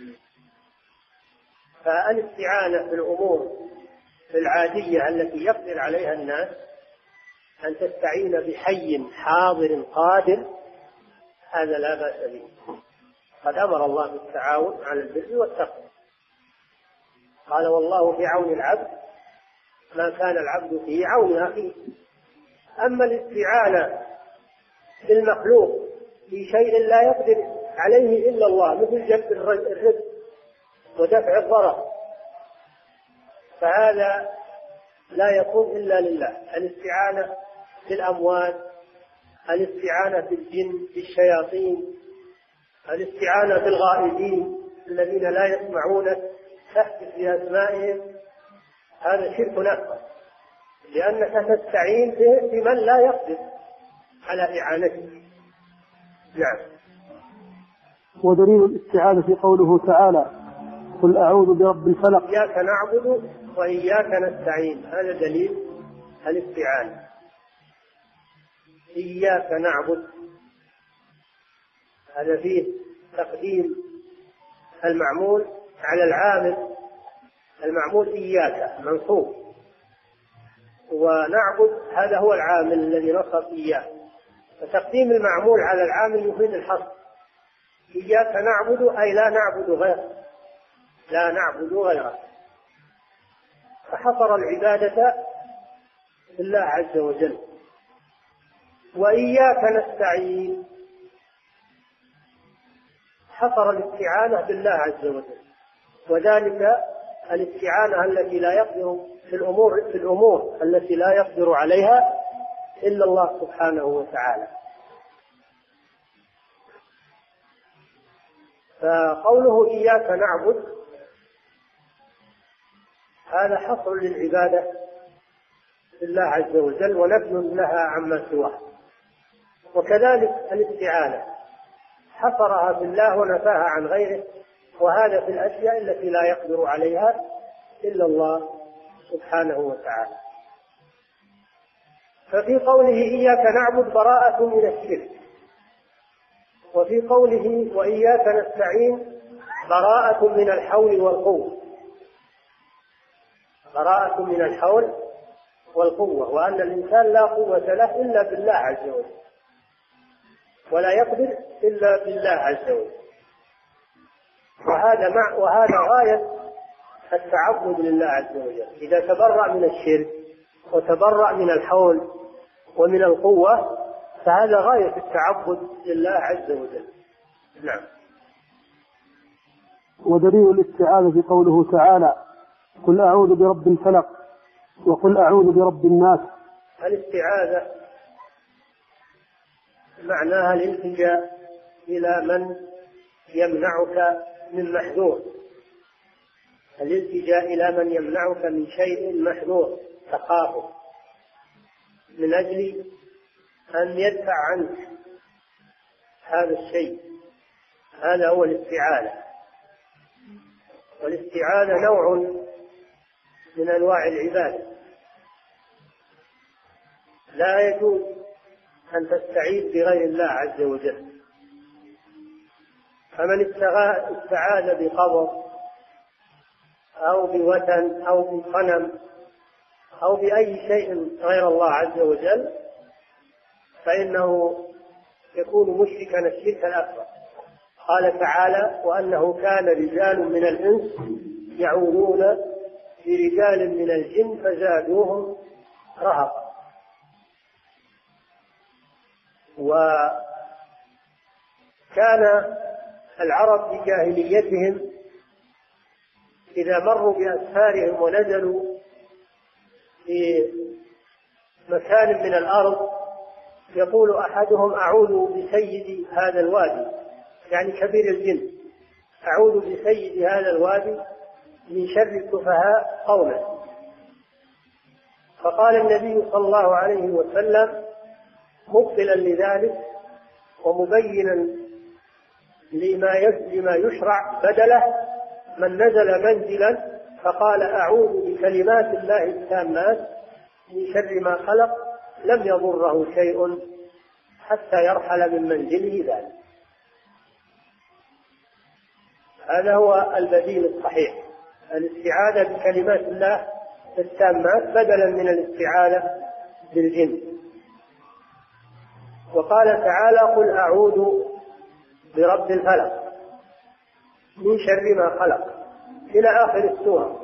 فالاستعانة في الأمور العادية التي يقدر عليها الناس، أن تستعين بحي حاضر قادر، هذا لا بأس به. قد أمر الله بالتعاون على البر والتقوى، قال والله في عون العبد ما كان العبد في عون أخيه. أما الاستعانة بالمخلوق في شيء لا يقدر عليه إلا الله، مثل جلب الرزق ودفع الضرر، فهذا لا يكون إلا لله. الاستعانة بالأموال، الاستعانة بالجن بالشياطين، الاستعانة بالغائبين الذين لا يسمعونك تحدث بأسمائهم، هذا شرك أكبر، لأنك تستعين بمن لا يقدر على إعانته. نعم. ودليل الاستعاذة قوله تعالى قل أعوذ برب الفلق. إياك نعبد وإياك نستعين، هذا دليل الاستعانة. إياك نعبد هذا فيه تقديم المعمول على العامل، المعمول إياك منصوب، ونعبد هذا هو العامل الذي نصب إياه، فتقديم المعمول على العامل يفيد الحصر. إياك نعبد أي لا نعبد غيره، لا نعبد غيره، فحصر العبادة لله عز وجل. وإياك نستعين حصر الاستعانة بالله عز وجل، وذلك الاستعانة التي لا يقدر في الأمور التي لا يقدر عليها إلا الله سبحانه وتعالى. فقوله إياك نعبد هذا حصر للعبادة لله عز وجل ونفي لها عما سواه. وكذلك الاستعانة حصرها بالله ونفاها عن غيره، وهذا في الأشياء التي لا يقدر عليها إلا الله سبحانه وتعالى. ففي قوله إياك نعبد براءة من الشرك، وفي قوله وإياك نستعين براءة من الحول والقوة، براءة من الحول والقوة، وأن الإنسان لا قوة له إلا بالله عز وجل، ولا يقدر إلا بالله عز وجل. وهذا غاية التعبد لله عز وجل. إذا تبرأ من الشرك وتبرأ من الحول ومن القوة فهذا غاية التعبد لله عز وجل. نعم. ودليل الاستعاذة قوله تعالى قل أعوذ برب الفلق وقل أعوذ برب الناس. الاستعاذة معناها الالتجاء إلى من يمنعك من محذور، الالتجاء إلى من يمنعك من شيء محذور تخافه من أجل أن يدفع عنك هذا الشيء، هذا هو الاستعاذة. والاستعاذة نوع من أنواع العبادة، لا يجوز أن تستعيذ بغير الله عز وجل. فمن استعاذ بقبر أو بوثن أو بصنم أو بأي شيء غير الله عز وجل فإنه يكون مشركا الشرك الأكبر. قال تعالى: وأنه كان رجال من الإنس يعوذون برجال من الجن فزادوهم رهقا. وكان العرب في جاهليتهم إذا مروا بأسفارهم ونزلوا في مكان من الأرض يقول أحدهم: أعوذ بسيد هذا الوادي، يعني كبير الجن، أعوذ بسيد هذا الوادي من شر السفهاء قوما. فقال النبي صلى الله عليه وسلم مبطلا لذلك ومبينا لما يشرع بدله: من نزل منزلا فقال أعوذ بكلمات الله التامات من شر ما خلق لم يضره شيء حتى يرحل من منزله ذلك. هذا هو البديل الصحيح، الاستعاذة بكلمات الله التامات بدلا من الاستعاذة بالجن. وقال تعالى: قل أعوذ برب الفلق من شر ما خلق إلى آخر السورة.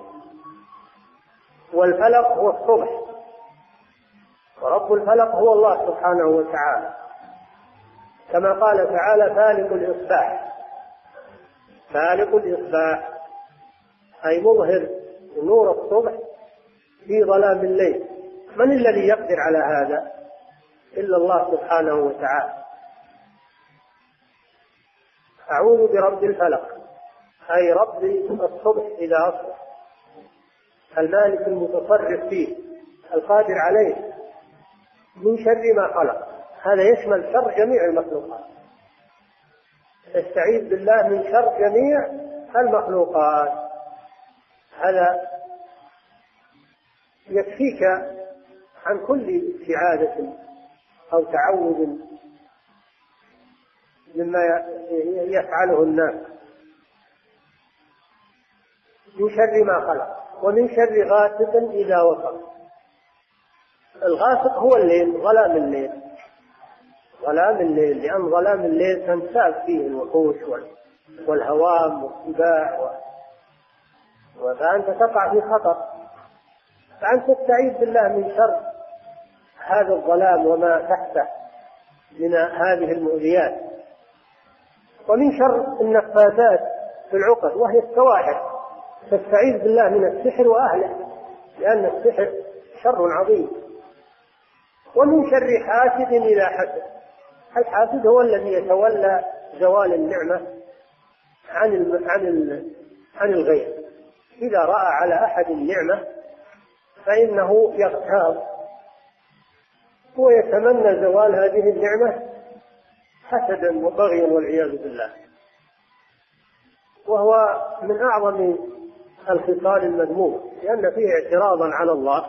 والفلق هو الصبح، ورب الفلق هو الله سبحانه وتعالى، كما قال تعالى: فالق الإصباح. فالق الإصباح أي مظهر نور الصبح في ظلام الليل. من الذي يقدر على هذا إلا الله سبحانه وتعالى. أعوذ برب الفلق أي رب الصبح إذا أصبح، المالك المتصرف فيه القادر عليه، من شر ما خلق. هذا يشمل شر جميع المخلوقات. استعيذ بالله من شر جميع المخلوقات. هذا يكفيك عن كل استعاذة أو تعوذ مما يفعله الناس. من شر ما خلق ومن شر غاسق إذا وقب. الغاسق هو الليل، ظلام الليل، ظلام الليل، لأن ظلام الليل تنساب فيه الوحوش والهوام والسباع، فأنت تقع في خطر. فأنت تستعيذ بالله من شر هذا الظلام وما تحته من هذه المؤذيات، ومن شر النفاثات في العقد وهي السواحر. تستعيذ بالله من السحر وأهله، لأن السحر شر عظيم. ومن شر حاسد إذا حسد. الحاسد هو الذي يتولى زوال النعمة عن الغير. إذا رأى على أحد النعمة فإنه يغتاب ويتمنى زوال هذه النعمة حسدا وبغيا والعياذ بالله. وهو من أعظم الخصال المذمومة، لأن فيه اعتراضا على الله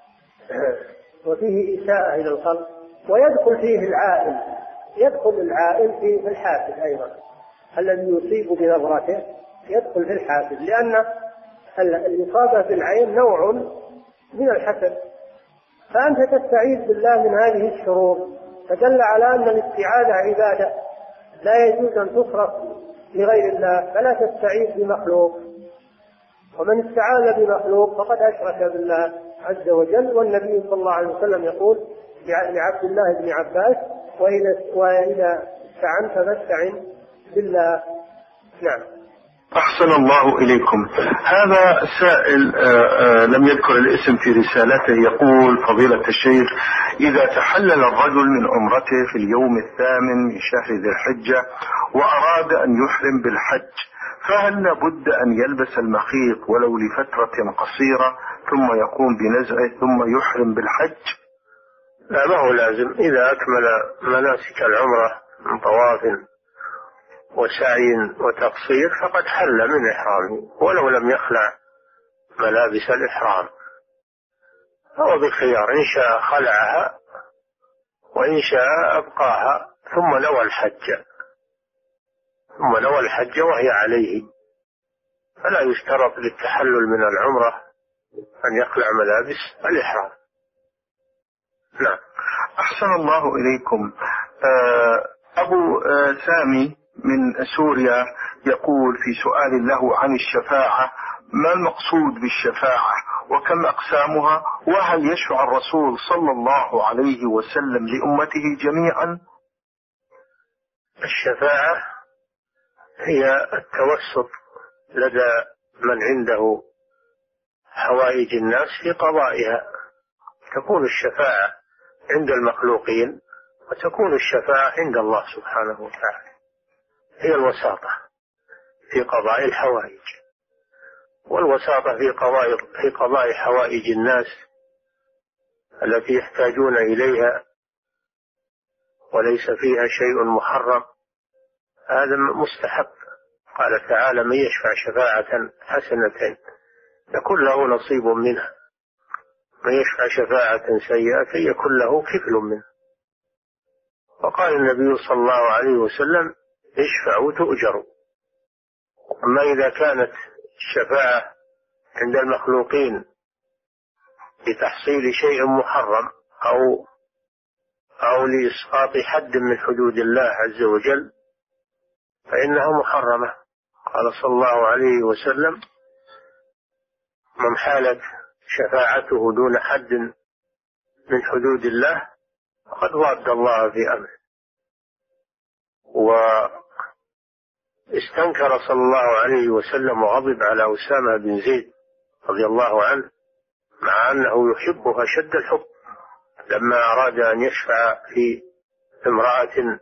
وفيه إساءة إلى الخلق. ويدخل فيه العائل، يدخل العائل في الحاسد أيضا، الذي يصيب بنظرته يدخل في الحاسد، لأن الإصابة بالعين نوع من الحسد. فأنت تستعيذ بالله من هذه الشرور، فدل على أن الاستعاذة عبادة لا يجوز أن تصرف لغير الله، فلا تستعيذ بمخلوق. ومن استعاذ بمخلوق فقد أشرك بالله عز وجل. والنبي صلى الله عليه وسلم يقول لعبد الله بن عباس: وإذا استعنت فاستعن بالله. نعم. أحسن الله إليكم. هذا سائل لم يذكر الاسم في رسالته، يقول: فضيلة الشيخ، إذا تحلل الرجل من عمرته في اليوم 8 من شهر ذي الحجة وأراد أن يحرم بالحج، فهل لابد أن يلبس المخيط ولو لفترة قصيرة ثم يقوم بنزعه ثم يحرم بالحج؟ لا، ما هو لازم. إذا أكمل مناسك العمرة من طواف وسعي وتقصير فقد حل من إحرامه ولو لم يخلع ملابس الإحرام. هو بالخيار، إن شاء خلعها وإن شاء أبقاها ثم نوى الحج وهي عليه، فلا يشترط للتحلل من العمرة أن يخلع ملابس الإحرام. نعم. أحسن الله إليكم. أبو سامي من سوريا يقول في سؤال له عن الشفاعة: ما المقصود بالشفاعة وكم أقسامها، وهل يشفع الرسول صلى الله عليه وسلم لأمته جميعا؟ الشفاعة هي التوسط لدى من عنده حوائج الناس في قضائها. تكون الشفاعة عند المخلوقين وتكون الشفاعة عند الله سبحانه وتعالى، هي الوساطة في قضاء الحوائج، والوساطة في قضاء حوائج الناس التي يحتاجون إليها وليس فيها شيء محرم، هذا مستحب. قال تعالى: من يشفع شفاعة حسنة يكون له نصيب منها، من يشفع شفاعة سيئة يكون له كفل منها. وقال النبي صلى الله عليه وسلم: اشفعوا تؤجروا. أما إذا كانت الشفاعة عند المخلوقين لتحصيل شيء محرم أو لإسقاط حد من حدود الله عز وجل فإنها محرمة. قال صلى الله عليه وسلم: من حالت شفاعته دون حد من حدود الله فقد ضاد الله في أمره. واستنكر صلى الله عليه وسلم وغضب على أسامة بن زيد رضي الله عنه مع أنه يحبه شد الحب، لما أراد أن يشفع في امرأة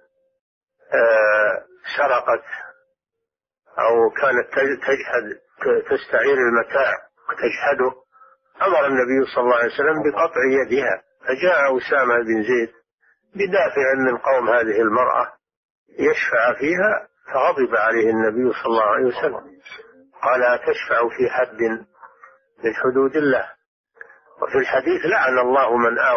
سرقت أو كانت تستعير المتاع وتجحده، أمر النبي صلى الله عليه وسلم بقطع يدها، فجاء أسامة بن زيد بدافع من قوم هذه المرأة يشفع فيها، فغضب عليه النبي صلى الله عليه وسلم، قال: أتشفع في حد من حدود الله؟ وفي الحديث: لعن الله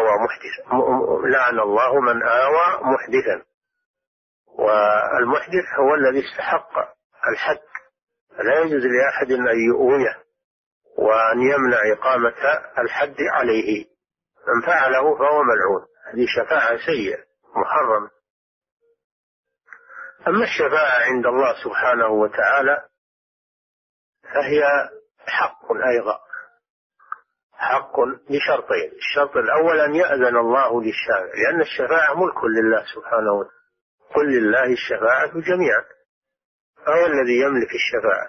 من آوى محدثا. والمحدث هو الذي استحق الحد، فلا يجوز لأحد أن يؤويه وأن يمنع إقامة الحد عليه، من فعله فهو ملعون. هذه شفاعة سيئة محرم. أما الشفاعة عند الله سبحانه وتعالى فهي حق أيضا، حق بشرطين: الشرط الأول أن يأذن الله للشافع، لأن الشفاعة ملك لله سبحانه وتعالى، قل لله الشفاعة جميعا، فهو الذي يملك الشفاعة.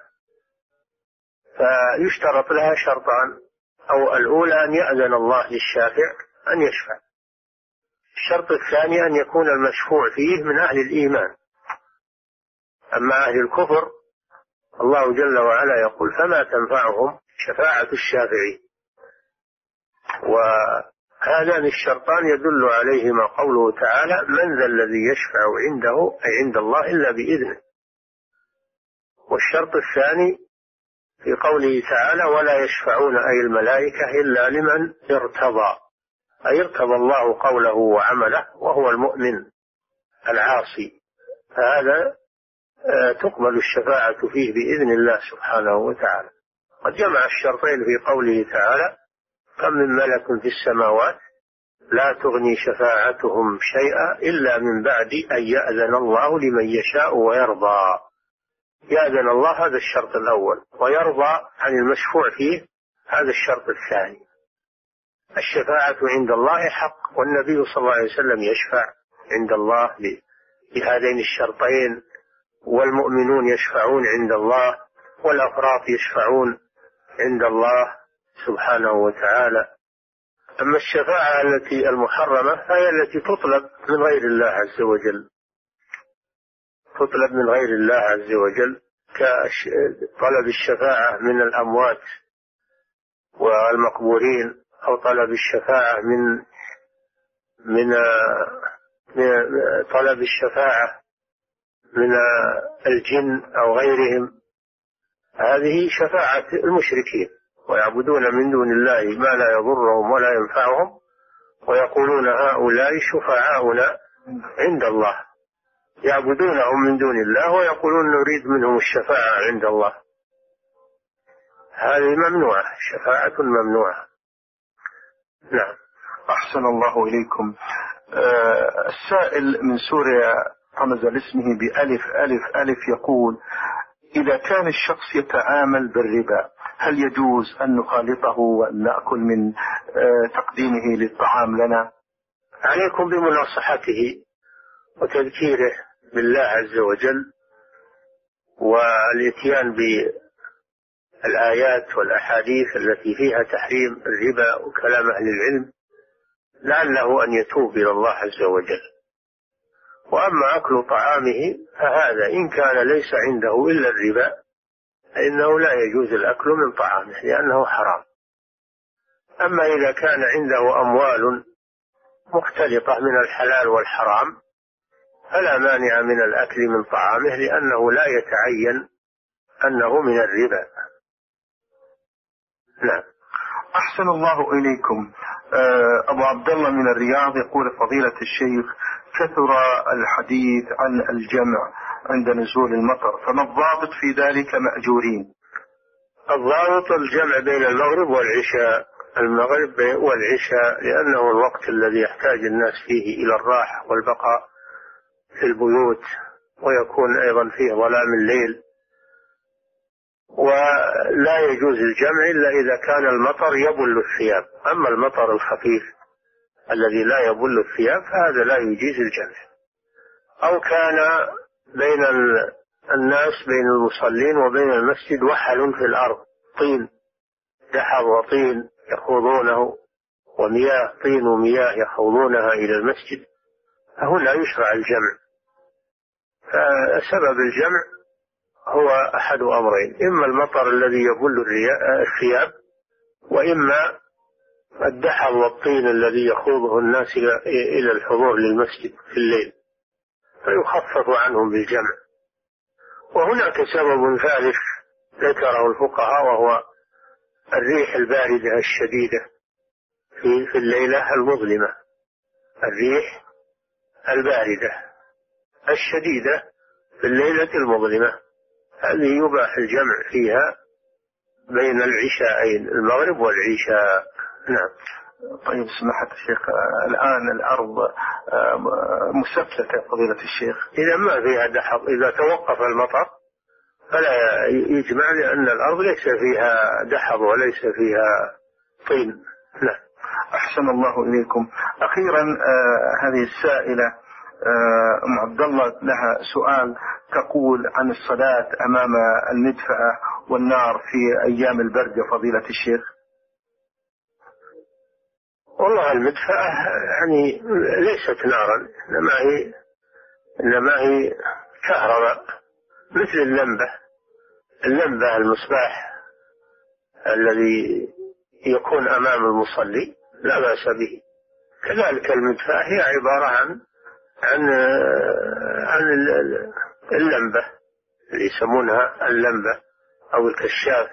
فيشترط لها شرطان: أو الأولى أن يأذن الله للشافع أن يشفع، الشرط الثاني أن يكون المشفوع فيه من أهل الإيمان. أما أهل الكفر الله جل وعلا يقول: فما تنفعهم شفاعة الشافعين. وهذان الشرطان يدل عليهما قوله تعالى: من ذا الذي يشفع عنده أي عند الله إلا بإذنه. والشرط الثاني في قوله تعالى: ولا يشفعون أي الملائكة إلا لمن ارتضى، أي ارتضى الله قوله وعمله وهو المؤمن العاصي، فهذا تقبل الشفاعة فيه بإذن الله سبحانه وتعالى. قد جمع الشرطين في قوله تعالى: كم من ملك في السماوات لا تغني شفاعتهم شيئا إلا من بعد أن يأذن الله لمن يشاء ويرضى. يأذن الله هذا الشرط الأول، ويرضى عن المشفوع فيه هذا الشرط الثاني. الشفاعة عند الله حق، والنبي صلى الله عليه وسلم يشفع عند الله بهذين الشرطين، والمؤمنون يشفعون عند الله، والأفراط يشفعون عند الله سبحانه وتعالى. أما الشفاعة التي المحرمة فهي التي تطلب من غير الله عز وجل، تطلب من غير الله عز وجل، كطلب الشفاعة من الأموات والمقبورين، أو طلب الشفاعة من طلب الشفاعة من الجن أو غيرهم. هذه شفاعة المشركين، ويعبدون من دون الله ما لا يضرهم ولا ينفعهم، ويقولون هؤلاء شفعاؤنا عند الله، يعبدونهم من دون الله ويقولون نريد منهم الشفاعة عند الله. هذه ممنوعة، شفاعة ممنوعة. نعم. أحسن الله إليكم. السائل من سوريا رمز لاسمه بألف ألف ألف يقول: إذا كان الشخص يتعامل بالربا هل يجوز أن نخالطه وأن نأكل من تقديمه للطعام لنا؟ عليكم بمناصحته وتذكيره بالله عز وجل والإتيان بالآيات والأحاديث التي فيها تحريم الربا وكلام أهل العلم لعله أن يتوب إلى الله عز وجل. وأما أكل طعامه فهذا إن كان ليس عنده إلا الربا فإنه لا يجوز الأكل من طعامه لأنه حرام. أما إذا كان عنده أموال مختلطة من الحلال والحرام فلا مانع من الأكل من طعامه لأنه لا يتعين أنه من الربا. نعم. أحسن الله إليكم. أبو عبد الله من الرياض يقول: فضيلة الشيخ، كثر الحديث عن الجمع عند نزول المطر، فما الضابط في ذلك مأجورين؟ الضابط الجمع بين المغرب والعشاء، المغرب والعشاء، لأنه الوقت الذي يحتاج الناس فيه إلى الراحة والبقاء في البيوت، ويكون أيضا فيه ظلام الليل، ولا يجوز الجمع إلا إذا كان المطر يبل الثياب. أما المطر الخفيف الذي لا يبل الثياب فهذا لا يجيز الجمع. أو كان بين الناس، بين المصلين وبين المسجد وحل في الأرض، طين، دحر وطين يخوضونه، ومياه، طين ومياه يخوضونها إلى المسجد، فهنا يشرع الجمع. فسبب الجمع هو أحد أمرين: إما المطر الذي يبل الثياب، وإما الدحر والطين الذي يخوضه الناس إلى الحضور للمسجد في الليل، فيخفف عنهم بالجمع. وهناك سبب ثالث ذكره الفقهاء وهو الريح الباردة الشديدة في الليلة المظلمة، الريح الباردة الشديدة في الليلة المظلمة، هذه يباح الجمع فيها بين العشاءين، المغرب والعشاء. نعم. طيب سماحة الشيخ، الآن الأرض مسفلتة فضيلة الشيخ، إذا ما فيها دحر، إذا توقف المطر فلا يجمع لأن الأرض ليس فيها دحر وليس فيها طين. نعم. أحسن الله إليكم. أخيرا هذه السائلة أم عبد الله لها سؤال، تقول عن الصلاة أمام المدفأة والنار في أيام البرد فضيلة الشيخ. والله المدفأة يعني ليست نارا، إنما هي كهرباء مثل اللمبة المصباح الذي يكون أمام المصلي لا بأس به. كذلك المدفأة هي عبارة عن اللمبة اللي يسمونها اللمبة أو الكشاف،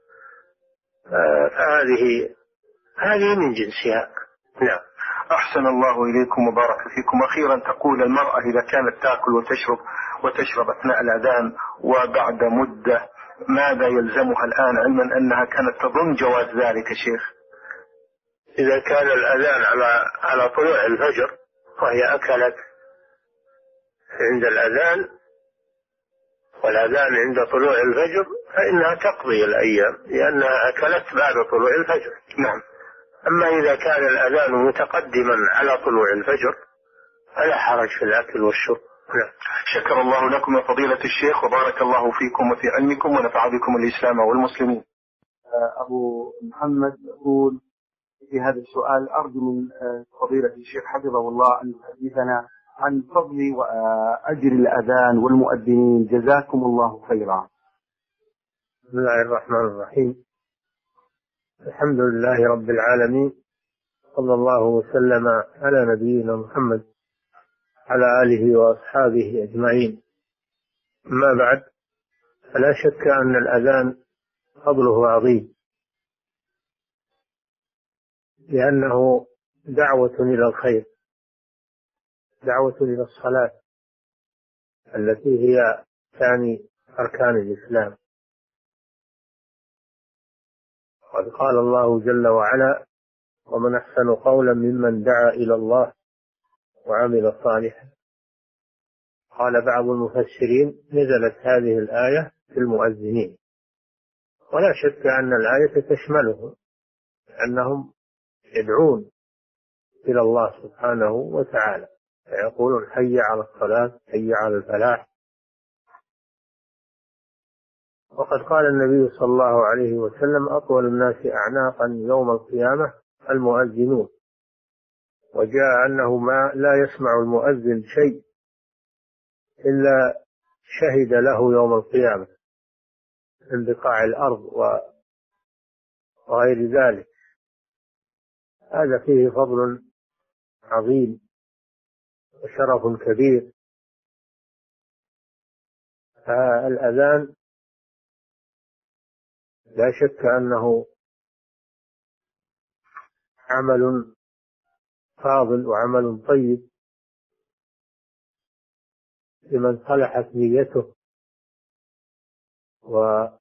هذه من جنسها. نعم. أحسن الله إليكم وبارك فيكم. أخيرا تقول: المرأة إذا كانت تأكل وتشرب أثناء الأذان وبعد مدة ماذا يلزمها الآن، علما أنها كانت تظن جواز ذلك شيخ؟ إذا كان الأذان على طلوع الفجر وهي أكلت عند الأذان والأذان عند طلوع الفجر فإنها تقضي الأيام لأنها أكلت بعد طلوع الفجر. نعم. أما إذا كان الأذان متقدما على طلوع الفجر فلا حرج في الأكل والشرب. نعم. شكر الله لكم يا فضيلة الشيخ وبارك الله فيكم وفي علمكم ونفع بكم الإسلام والمسلمين. أبو محمد يقول في هذا السؤال: أرجو من فضيلة الشيخ حفظه الله أن يحدثنا عن فضل وأجر الأذان والمؤذنين، جزاكم الله خيرا. بسم الله الرحمن الرحيم، الحمد لله رب العالمين، صلى الله وسلم على نبينا محمد على آله وأصحابه أجمعين. أما بعد، فلا شك أن الأذان فضله عظيم، لأنه دعوة إلى الخير، دعوة إلى الصلاة التي هي ثاني أركان الإسلام. قد قال الله جل وعلا: ومن أحسن قولا ممن دعا إلى الله وعمل صالحا. قال بعض المفسرين: نزلت هذه الآية في المؤذنين، ولا شك أن الآية تشملهم، أنهم يدعون إلى الله سبحانه وتعالى، فيقولون: حي على الصلاة، حي على الفلاح. وقد قال النبي صلى الله عليه وسلم: أطول الناس أعناقا يوم القيامة المؤذنون. وجاء أنه ما لا يسمع المؤذن شيء إلا شهد له يوم القيامة من بقاع الأرض وغير ذلك. هذا فيه فضل عظيم وشرف كبير. فالأذان لا شك أنه عمل فاضل وعمل طيب لمن صلحت نيته وأراد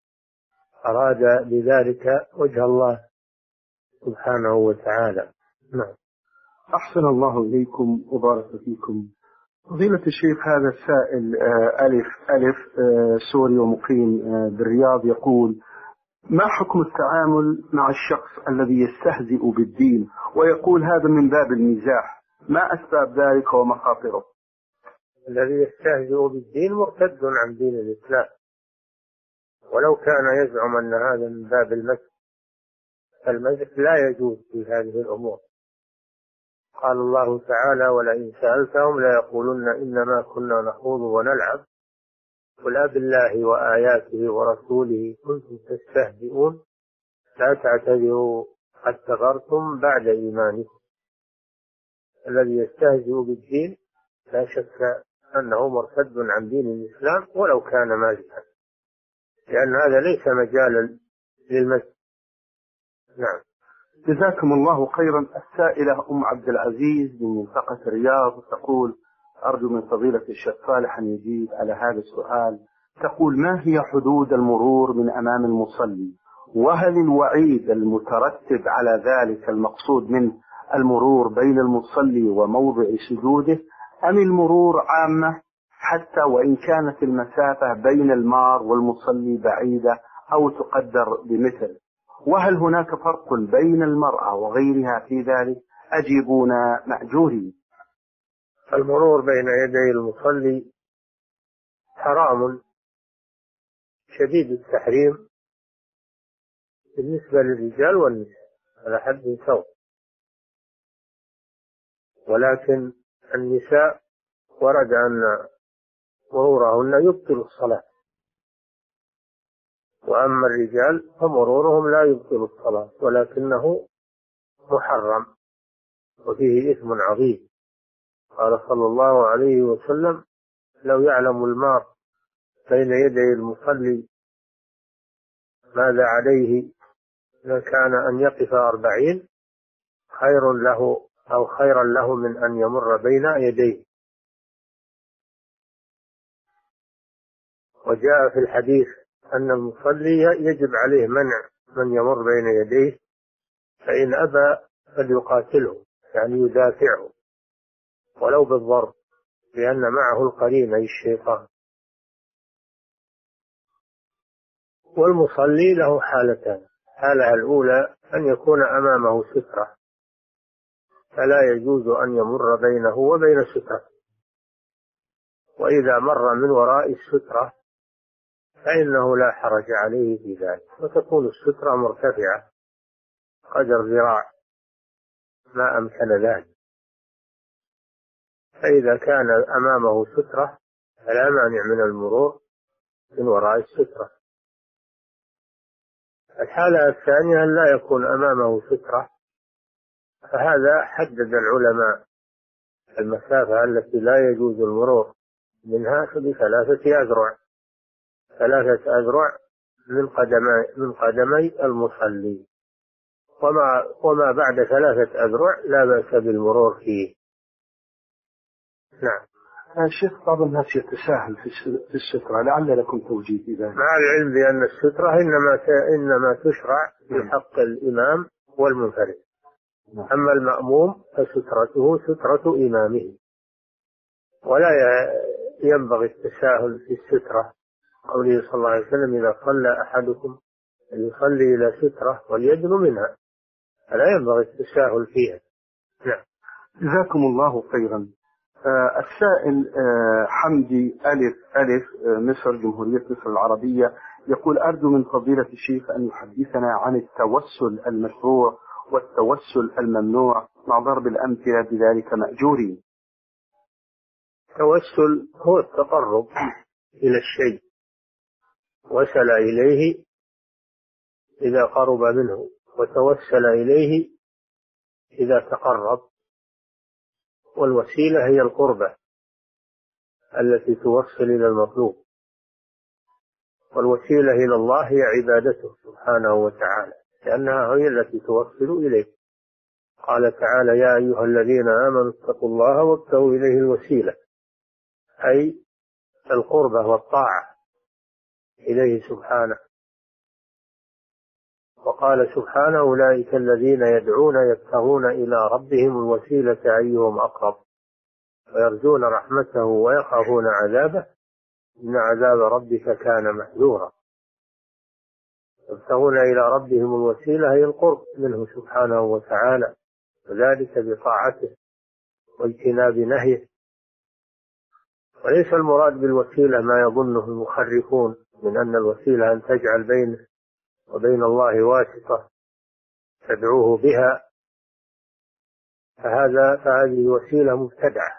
بذلك وجه الله سبحانه وتعالى. نعم. أحسن الله إليكم وبارك فيكم. فضيلة الشيخ، هذا السائل ألف سوري ومقيم بالرياض يقول: ما حكم التعامل مع الشخص الذي يستهزئ بالدين ويقول هذا من باب المزاح؟ ما أسباب ذلك ومخاطره؟ الذي يستهزئ بالدين مرتد عن دين الإسلام، ولو كان يزعم أن هذا من باب المزح، فالمزح لا يجوز في هذه الأمور. قال الله تعالى: ولئن سألتهم ليقولن إنما كنا نخوض ونلعب قل أبالله وآياته ورسوله كنتم تستهزئون لا تعتذروا قد كفرتم بعد إيمانكم. الذي يستهزئ بالدين لا شك أنه مرتد عن دين الإسلام ولو كان مازحا، لأن هذا ليس مجالا للمزح. نعم. جزاكم الله خيرا. السائلة أم عبد العزيز من منطقة الرياض تقول: أرجو من فضيلة الشيخ صالح أن يجيب على هذا السؤال. تقول: ما هي حدود المرور من أمام المصلي؟ وهل الوعيد المترتب على ذلك المقصود منه المرور بين المصلي وموضع سجوده، أم المرور عامة حتى وإن كانت المسافة بين المار والمصلي بعيدة أو تقدر بمثل؟ وهل هناك فرق بين المرأة وغيرها في ذلك؟ أجيبونا مأجورين. المرور بين يدي المصلي حرام شديد التحريم بالنسبة للرجال والنساء على حد سواء، ولكن النساء ورد أن مرورهن يبطل الصلاة، وأما الرجال فمرورهم لا يبطل الصلاة ولكنه محرم وفيه إثم عظيم. قال صلى الله عليه وسلم: لو يعلم المار بين يدي المصلي ماذا عليه لكان أن يقف 40 خير له أو خيرا له من أن يمر بين يديه. وجاء في الحديث أن المصلي يجب عليه منع من يمر بين يديه، فإن أبى فليقاتله، يعني يدافعه ولو بالضرب، لأن معه القرين أي الشيطان. والمصلي له حالتان: الحالة الأولى أن يكون أمامه سترة، فلا يجوز أن يمر بينه وبين سترة، وإذا مر من وراء السترة فإنه لا حرج عليه في ذلك، وتكون السترة مرتفعة قدر ذراع ما أمكن ذلك. فإذا كان أمامه سترة فلا مانع من المرور من وراء السترة. الحالة الثانية أن لا يكون أمامه سترة، فهذا حدد العلماء المسافة التي لا يجوز المرور منها ب3 أذرع، 3 أذرع من قدمي المصلي، وما بعد 3 أذرع لا بأس بالمرور فيه. نعم. شيخ، بعض الناس يتساهل في السترة، لعل لكم توجيه في ذلك. مع العلم بأن السترة إنما تشرع في حق الإمام والمنفرد. أما المأموم فسترته سترة إمامه، ولا ينبغي التساهل في السترة. قوله صلى الله عليه وسلم: إذا صلى أحدكم يصلي إلى سترة وليدن منها، فلا ينبغي التساهل فيها. نعم. جزاكم الله خيرا. السائل حمدي ألف مصر، جمهورية مصر العربية، يقول: أرجو من فضيلة الشيخ أن يحدثنا عن التوسل المشروع والتوسل الممنوع مع ضرب الأمثلة بذلك مأجورين. التوسل هو التقرب إلى الشيء، وصل إليه إذا قرب منه، وتوسل إليه إذا تقرب. والوسيلة هي القربة التي توصل إلى المطلوب، والوسيلة إلى الله هي عبادته سبحانه وتعالى، لأنها هي التي توصل إليه. قال تعالى: يا أيها الذين آمنوا اتقوا الله وابتغوا إليه الوسيلة، أي القربة والطاعة إليه سبحانه. وقال سبحانه: أولئك الذين يدعون يبتغون إلى ربهم الوسيلة أيهم أقرب ويرجون رحمته ويخافون عذابه إن عذاب ربك كان محذورا. يبتغون إلى ربهم الوسيلة هي القرب منه سبحانه وتعالى، وذلك بطاعته واجتناب نهيه. وليس المراد بالوسيلة ما يظنه المخرفون من أن الوسيلة أن تجعل بينه وبين الله واسطة تدعوه بها، فهذه وسيلة مبتدعة.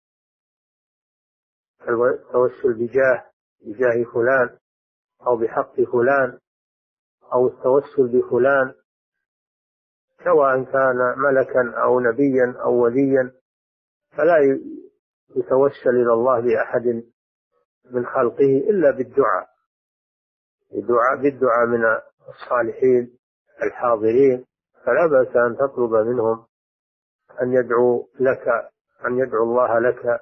التوسل بجاه فلان أو بحق فلان أو التوسل بفلان، سواء كان ملكا أو نبيا أو وليا، فلا يتوسل إلى الله بأحد من خلقه إلا بالدعاء من الصالحين الحاضرين. فلا بأس أن تطلب منهم أن يدعو الله لك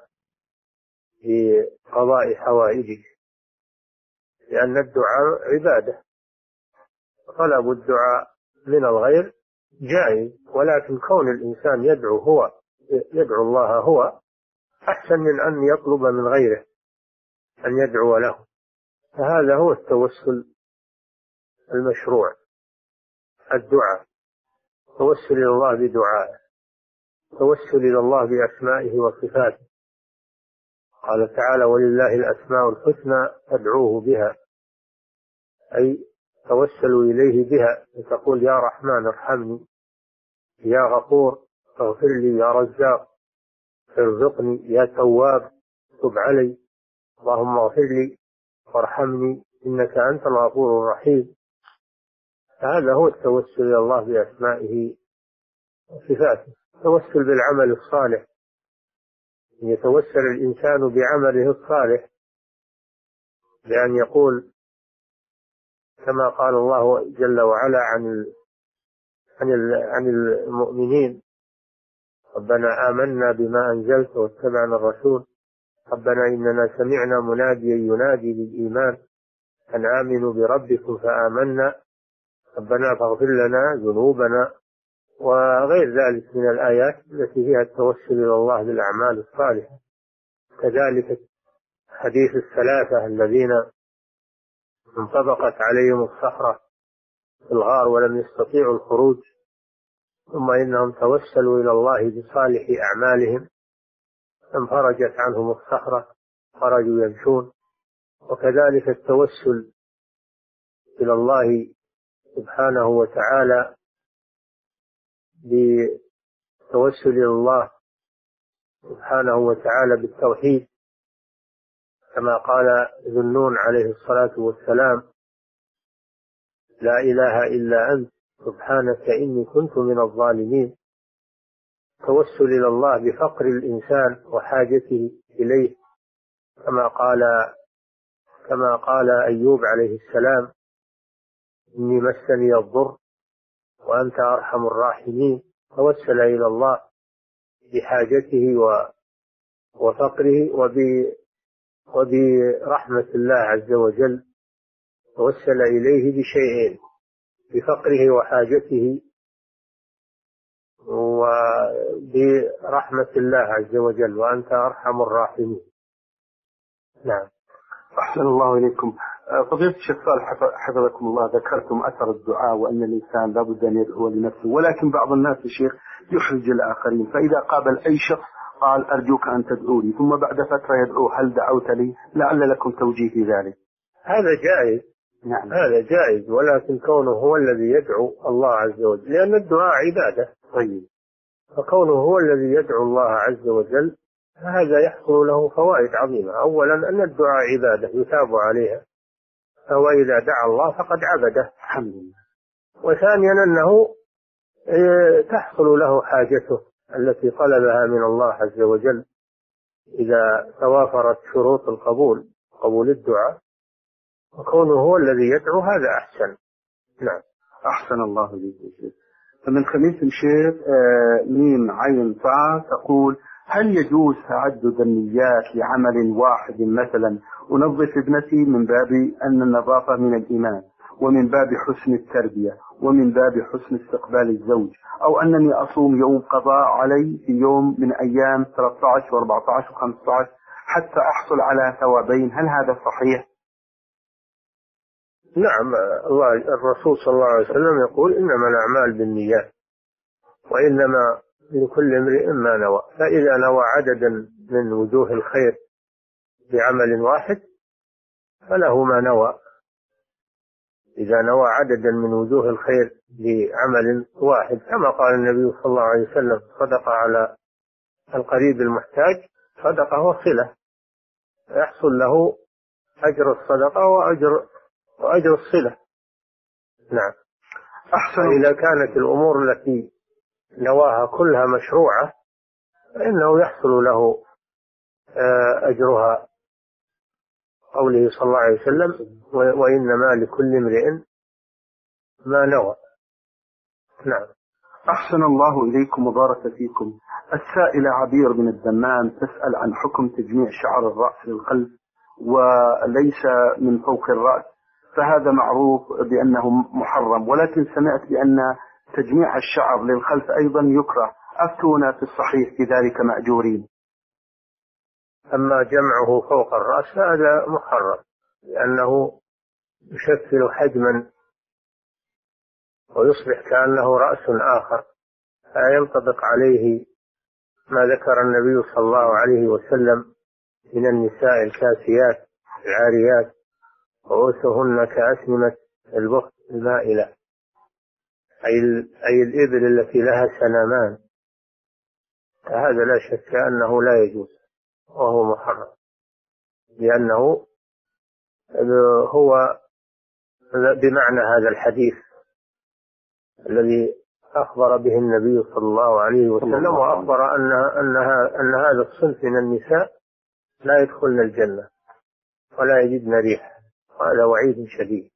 بقضاء حوائجك، لأن الدعاء عبادة. طلب الدعاء من الغير جائز، ولكن كون الإنسان يدعو الله هو أحسن من أن يطلب من غيره أن يدعو له. فهذا هو التوسل المشروع، الدعاء، توسل إلى الله بدعائه، توسل إلى الله بأسمائه وصفاته. قال تعالى: ولله الأسماء الحسنى فادعوه بها، أي توسلوا إليه بها، فتقول: يا رحمن ارحمني، يا غفور اغفر لي، يا رزاق ارزقني، يا تواب تب علي، اللهم اغفر لي وارحمني إنك أنت الغفور الرحيم. هذا هو التوسل إلى الله بأسمائه وصفاته. التوسل بالعمل الصالح، يتوسل الإنسان بعمله الصالح بأن يقول كما قال الله جل وعلا عن المؤمنين: ربنا آمنا بما أنزلت واتبعنا الرسول ربنا إننا سمعنا مناديا ينادي للإيمان أن آمنوا بربكم فآمنا ربنا فاغفر لنا ذنوبنا، وغير ذلك من الآيات التي فيها التوسل إلى الله بالأعمال الصالحة. كذلك حديث الثلاثة الذين انطبقت عليهم الصخرة في الغار ولم يستطيعوا الخروج، ثم إنهم توسلوا إلى الله بصالح أعمالهم فانفرجت عنهم الصخرة، خرجوا يمشون. وكذلك التوسل إلى الله سبحانه وتعالى بالتوسل إلى الله سبحانه وتعالى بالتوحيد، كما قال ذو النون عليه الصلاة والسلام: لا إله إلا أنت سبحانك إني كنت من الظالمين. توسل إلى الله بفقر الإنسان وحاجته إليه، كما قال أيوب عليه السلام: إني مسني الضر وأنت أرحم الراحمين، توسل إلى الله بحاجته وفقره وبرحمة الله عز وجل، توسل إليه بشيئين: بفقره وحاجته وبرحمة الله عز وجل، وأنت أرحم الراحمين. نعم. أحسن الله إليكم. فضيلة الشيخ صالح حفظكم الله، ذكرتم أثر الدعاء وأن الإنسان لابد أن يدعو لنفسه، ولكن بعض الناس يا شيخ يحرج الآخرين، فإذا قابل أي شخص قال أرجوك أن تدعو لي، ثم بعد فترة يدعو هل دعوت لي؟ لعل لكم توجيه في ذلك. هذا جائز. نعم. هذا جائز، ولكن كونه هو الذي يدعو الله عز وجل، لأن الدعاء عبادة. طيب. فكونه هو الذي يدعو الله عز وجل هذا يحصل له فوائد عظيمة. أولا أن الدعاء عبادة يثاب عليها، فهو إذا دعا الله فقد عبده. الحمد لله. وثانيا أنه تحصل له حاجته التي طلبها من الله عز وجل إذا توافرت شروط قبول الدعاء، وكونه هو الذي يدعو هذا أحسن. نعم. أحسن الله إليك. فمن خميس الشيخ ميم عين فا تقول: هل يجوز تعدد النيات لعمل واحد؟ مثلا أنظف ابنتي من باب أن النظافة من الإيمان، ومن باب حسن التربية، ومن باب حسن استقبال الزوج، أو أنني أصوم يوم قضاء علي في يوم من أيام 13 و14 و15 حتى أحصل على ثوابين، هل هذا صحيح؟ نعم. الرسول صلى الله عليه وسلم يقول: إنما الأعمال بالنيات وإنما لكل امرئ ما نوى. فإذا نوى عددا من وجوه الخير بعمل واحد فله ما نوى. إذا نوى عددا من وجوه الخير بعمل واحد، كما قال النبي صلى الله عليه وسلم: صدقة على القريب المحتاج صدقة وصلة، يحصل له أجر الصدقة وأجر الصلة. نعم. أحسن. إذا كانت الأمور التي نواها كلها مشروعة فإنه يحصل له أجرها، قوله صلى الله عليه وسلم: وإنما لكل امرئ ما نوى. نعم. أحسن الله إليكم وبارك فيكم. السائلة عبير بن الدمام تسأل عن حكم تجميع شعر الرأس للخلف وليس من فوق الرأس، فهذا معروف بأنه محرم، ولكن سمعت بأن تجميع الشعر للخلف أيضا يكره، أفتونا في الصحيح في ذلك مأجورين. أما جمعه فوق الرأس هذا محرم، لأنه يشكل حجما ويصبح كأنه رأس آخر، فينطبق عليه ما ذكر النبي صلى الله عليه وسلم من النساء الكاسيات العاريات رؤوسهن كأسنمة البخت المائلة، أي الإبل التي لها سنامان، فهذا لا شك أنه لا يجوز وهو محرم، لأنه هو بمعنى هذا الحديث الذي أخبر به النبي صلى الله عليه وسلم، وأخبر أن هذا الصنف من النساء لا يدخلن الجنة ولا يجدن ريح، وهذا وعيد شديد.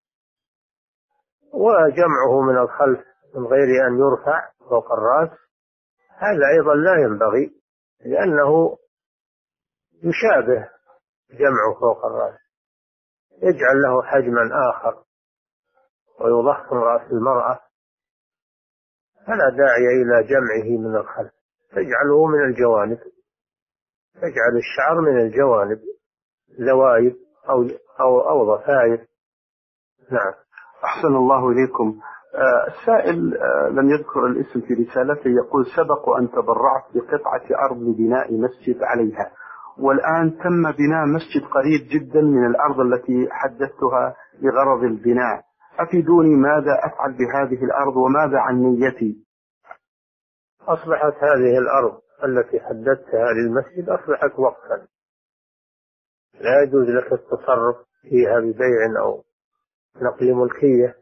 وجمعه من الخلف من غير أن يرفع فوق الرأس هذا أيضا لا ينبغي، لأنه يشابه جمعه فوق الرأس، يجعل له حجما آخر ويضخم رأس المرأة، فلا داعي إلى جمعه من الخلف، تجعله من الجوانب، تجعل الشعر من الجوانب ذوائب أو ضفائر. نعم. أحسن الله إليكم. السائل لم يذكر الاسم في رسالته، يقول: سبق أن تبرعت بقطعة أرض لبناء مسجد عليها، والآن تم بناء مسجد قريب جدا من الأرض التي حدثتها لغرض البناء، أفيدوني ماذا أفعل بهذه الأرض وماذا عن نيتي؟ أصبحت هذه الأرض التي حددتها للمسجد أصبحت وقفا، لا يجوز لك التصرف فيها ببيع أو نقل ملكية،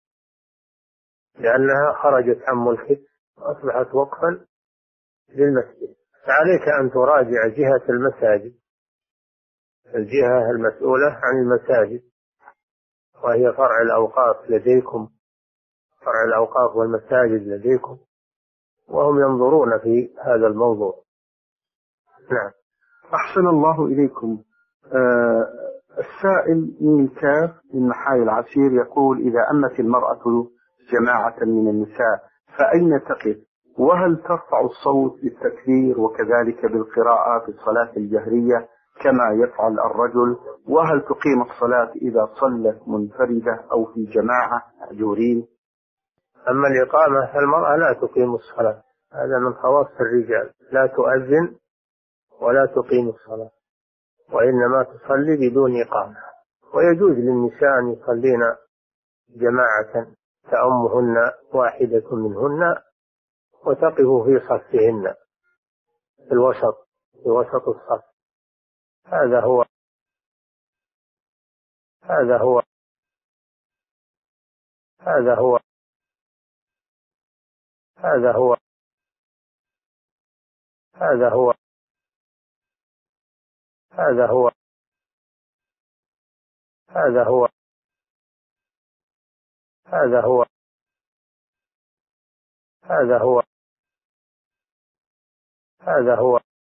لأنها خرجت عن ملكك وأصبحت وقفا للمسجد. فعليك أن تراجع جهة المساجد، الجهة المسؤولة عن المساجد وهي فرع الأوقاف لديكم، فرع الأوقاف والمساجد لديكم، وهم ينظرون في هذا الموضوع. نعم. أحسن الله إليكم. السائل من كاف من محاي العسير يقول: إذا أمت المرأة جماعة من النساء فأين تقف؟ وهل ترفع الصوت بالتكبير وكذلك بالقراءة في الصلاة الجهرية كما يفعل الرجل؟ وهل تقيم الصلاة إذا صلت منفردة أو في جماعة مأجورين؟ أما الإقامة فالمرأة لا تقيم الصلاة، هذا من خواص الرجال، لا تؤذن ولا تقيم الصلاة، وإنما تصلي بدون إقامة. ويجوز للنساء أن يصلين جماعة تأمهن واحدة منهن وتقف في صفهن في الوسط، في وسط الصف. هذا هو هذا هو هذا هو هذا هو هذا هو هذا هو هذا هو هذا هو هذا هو هذا هو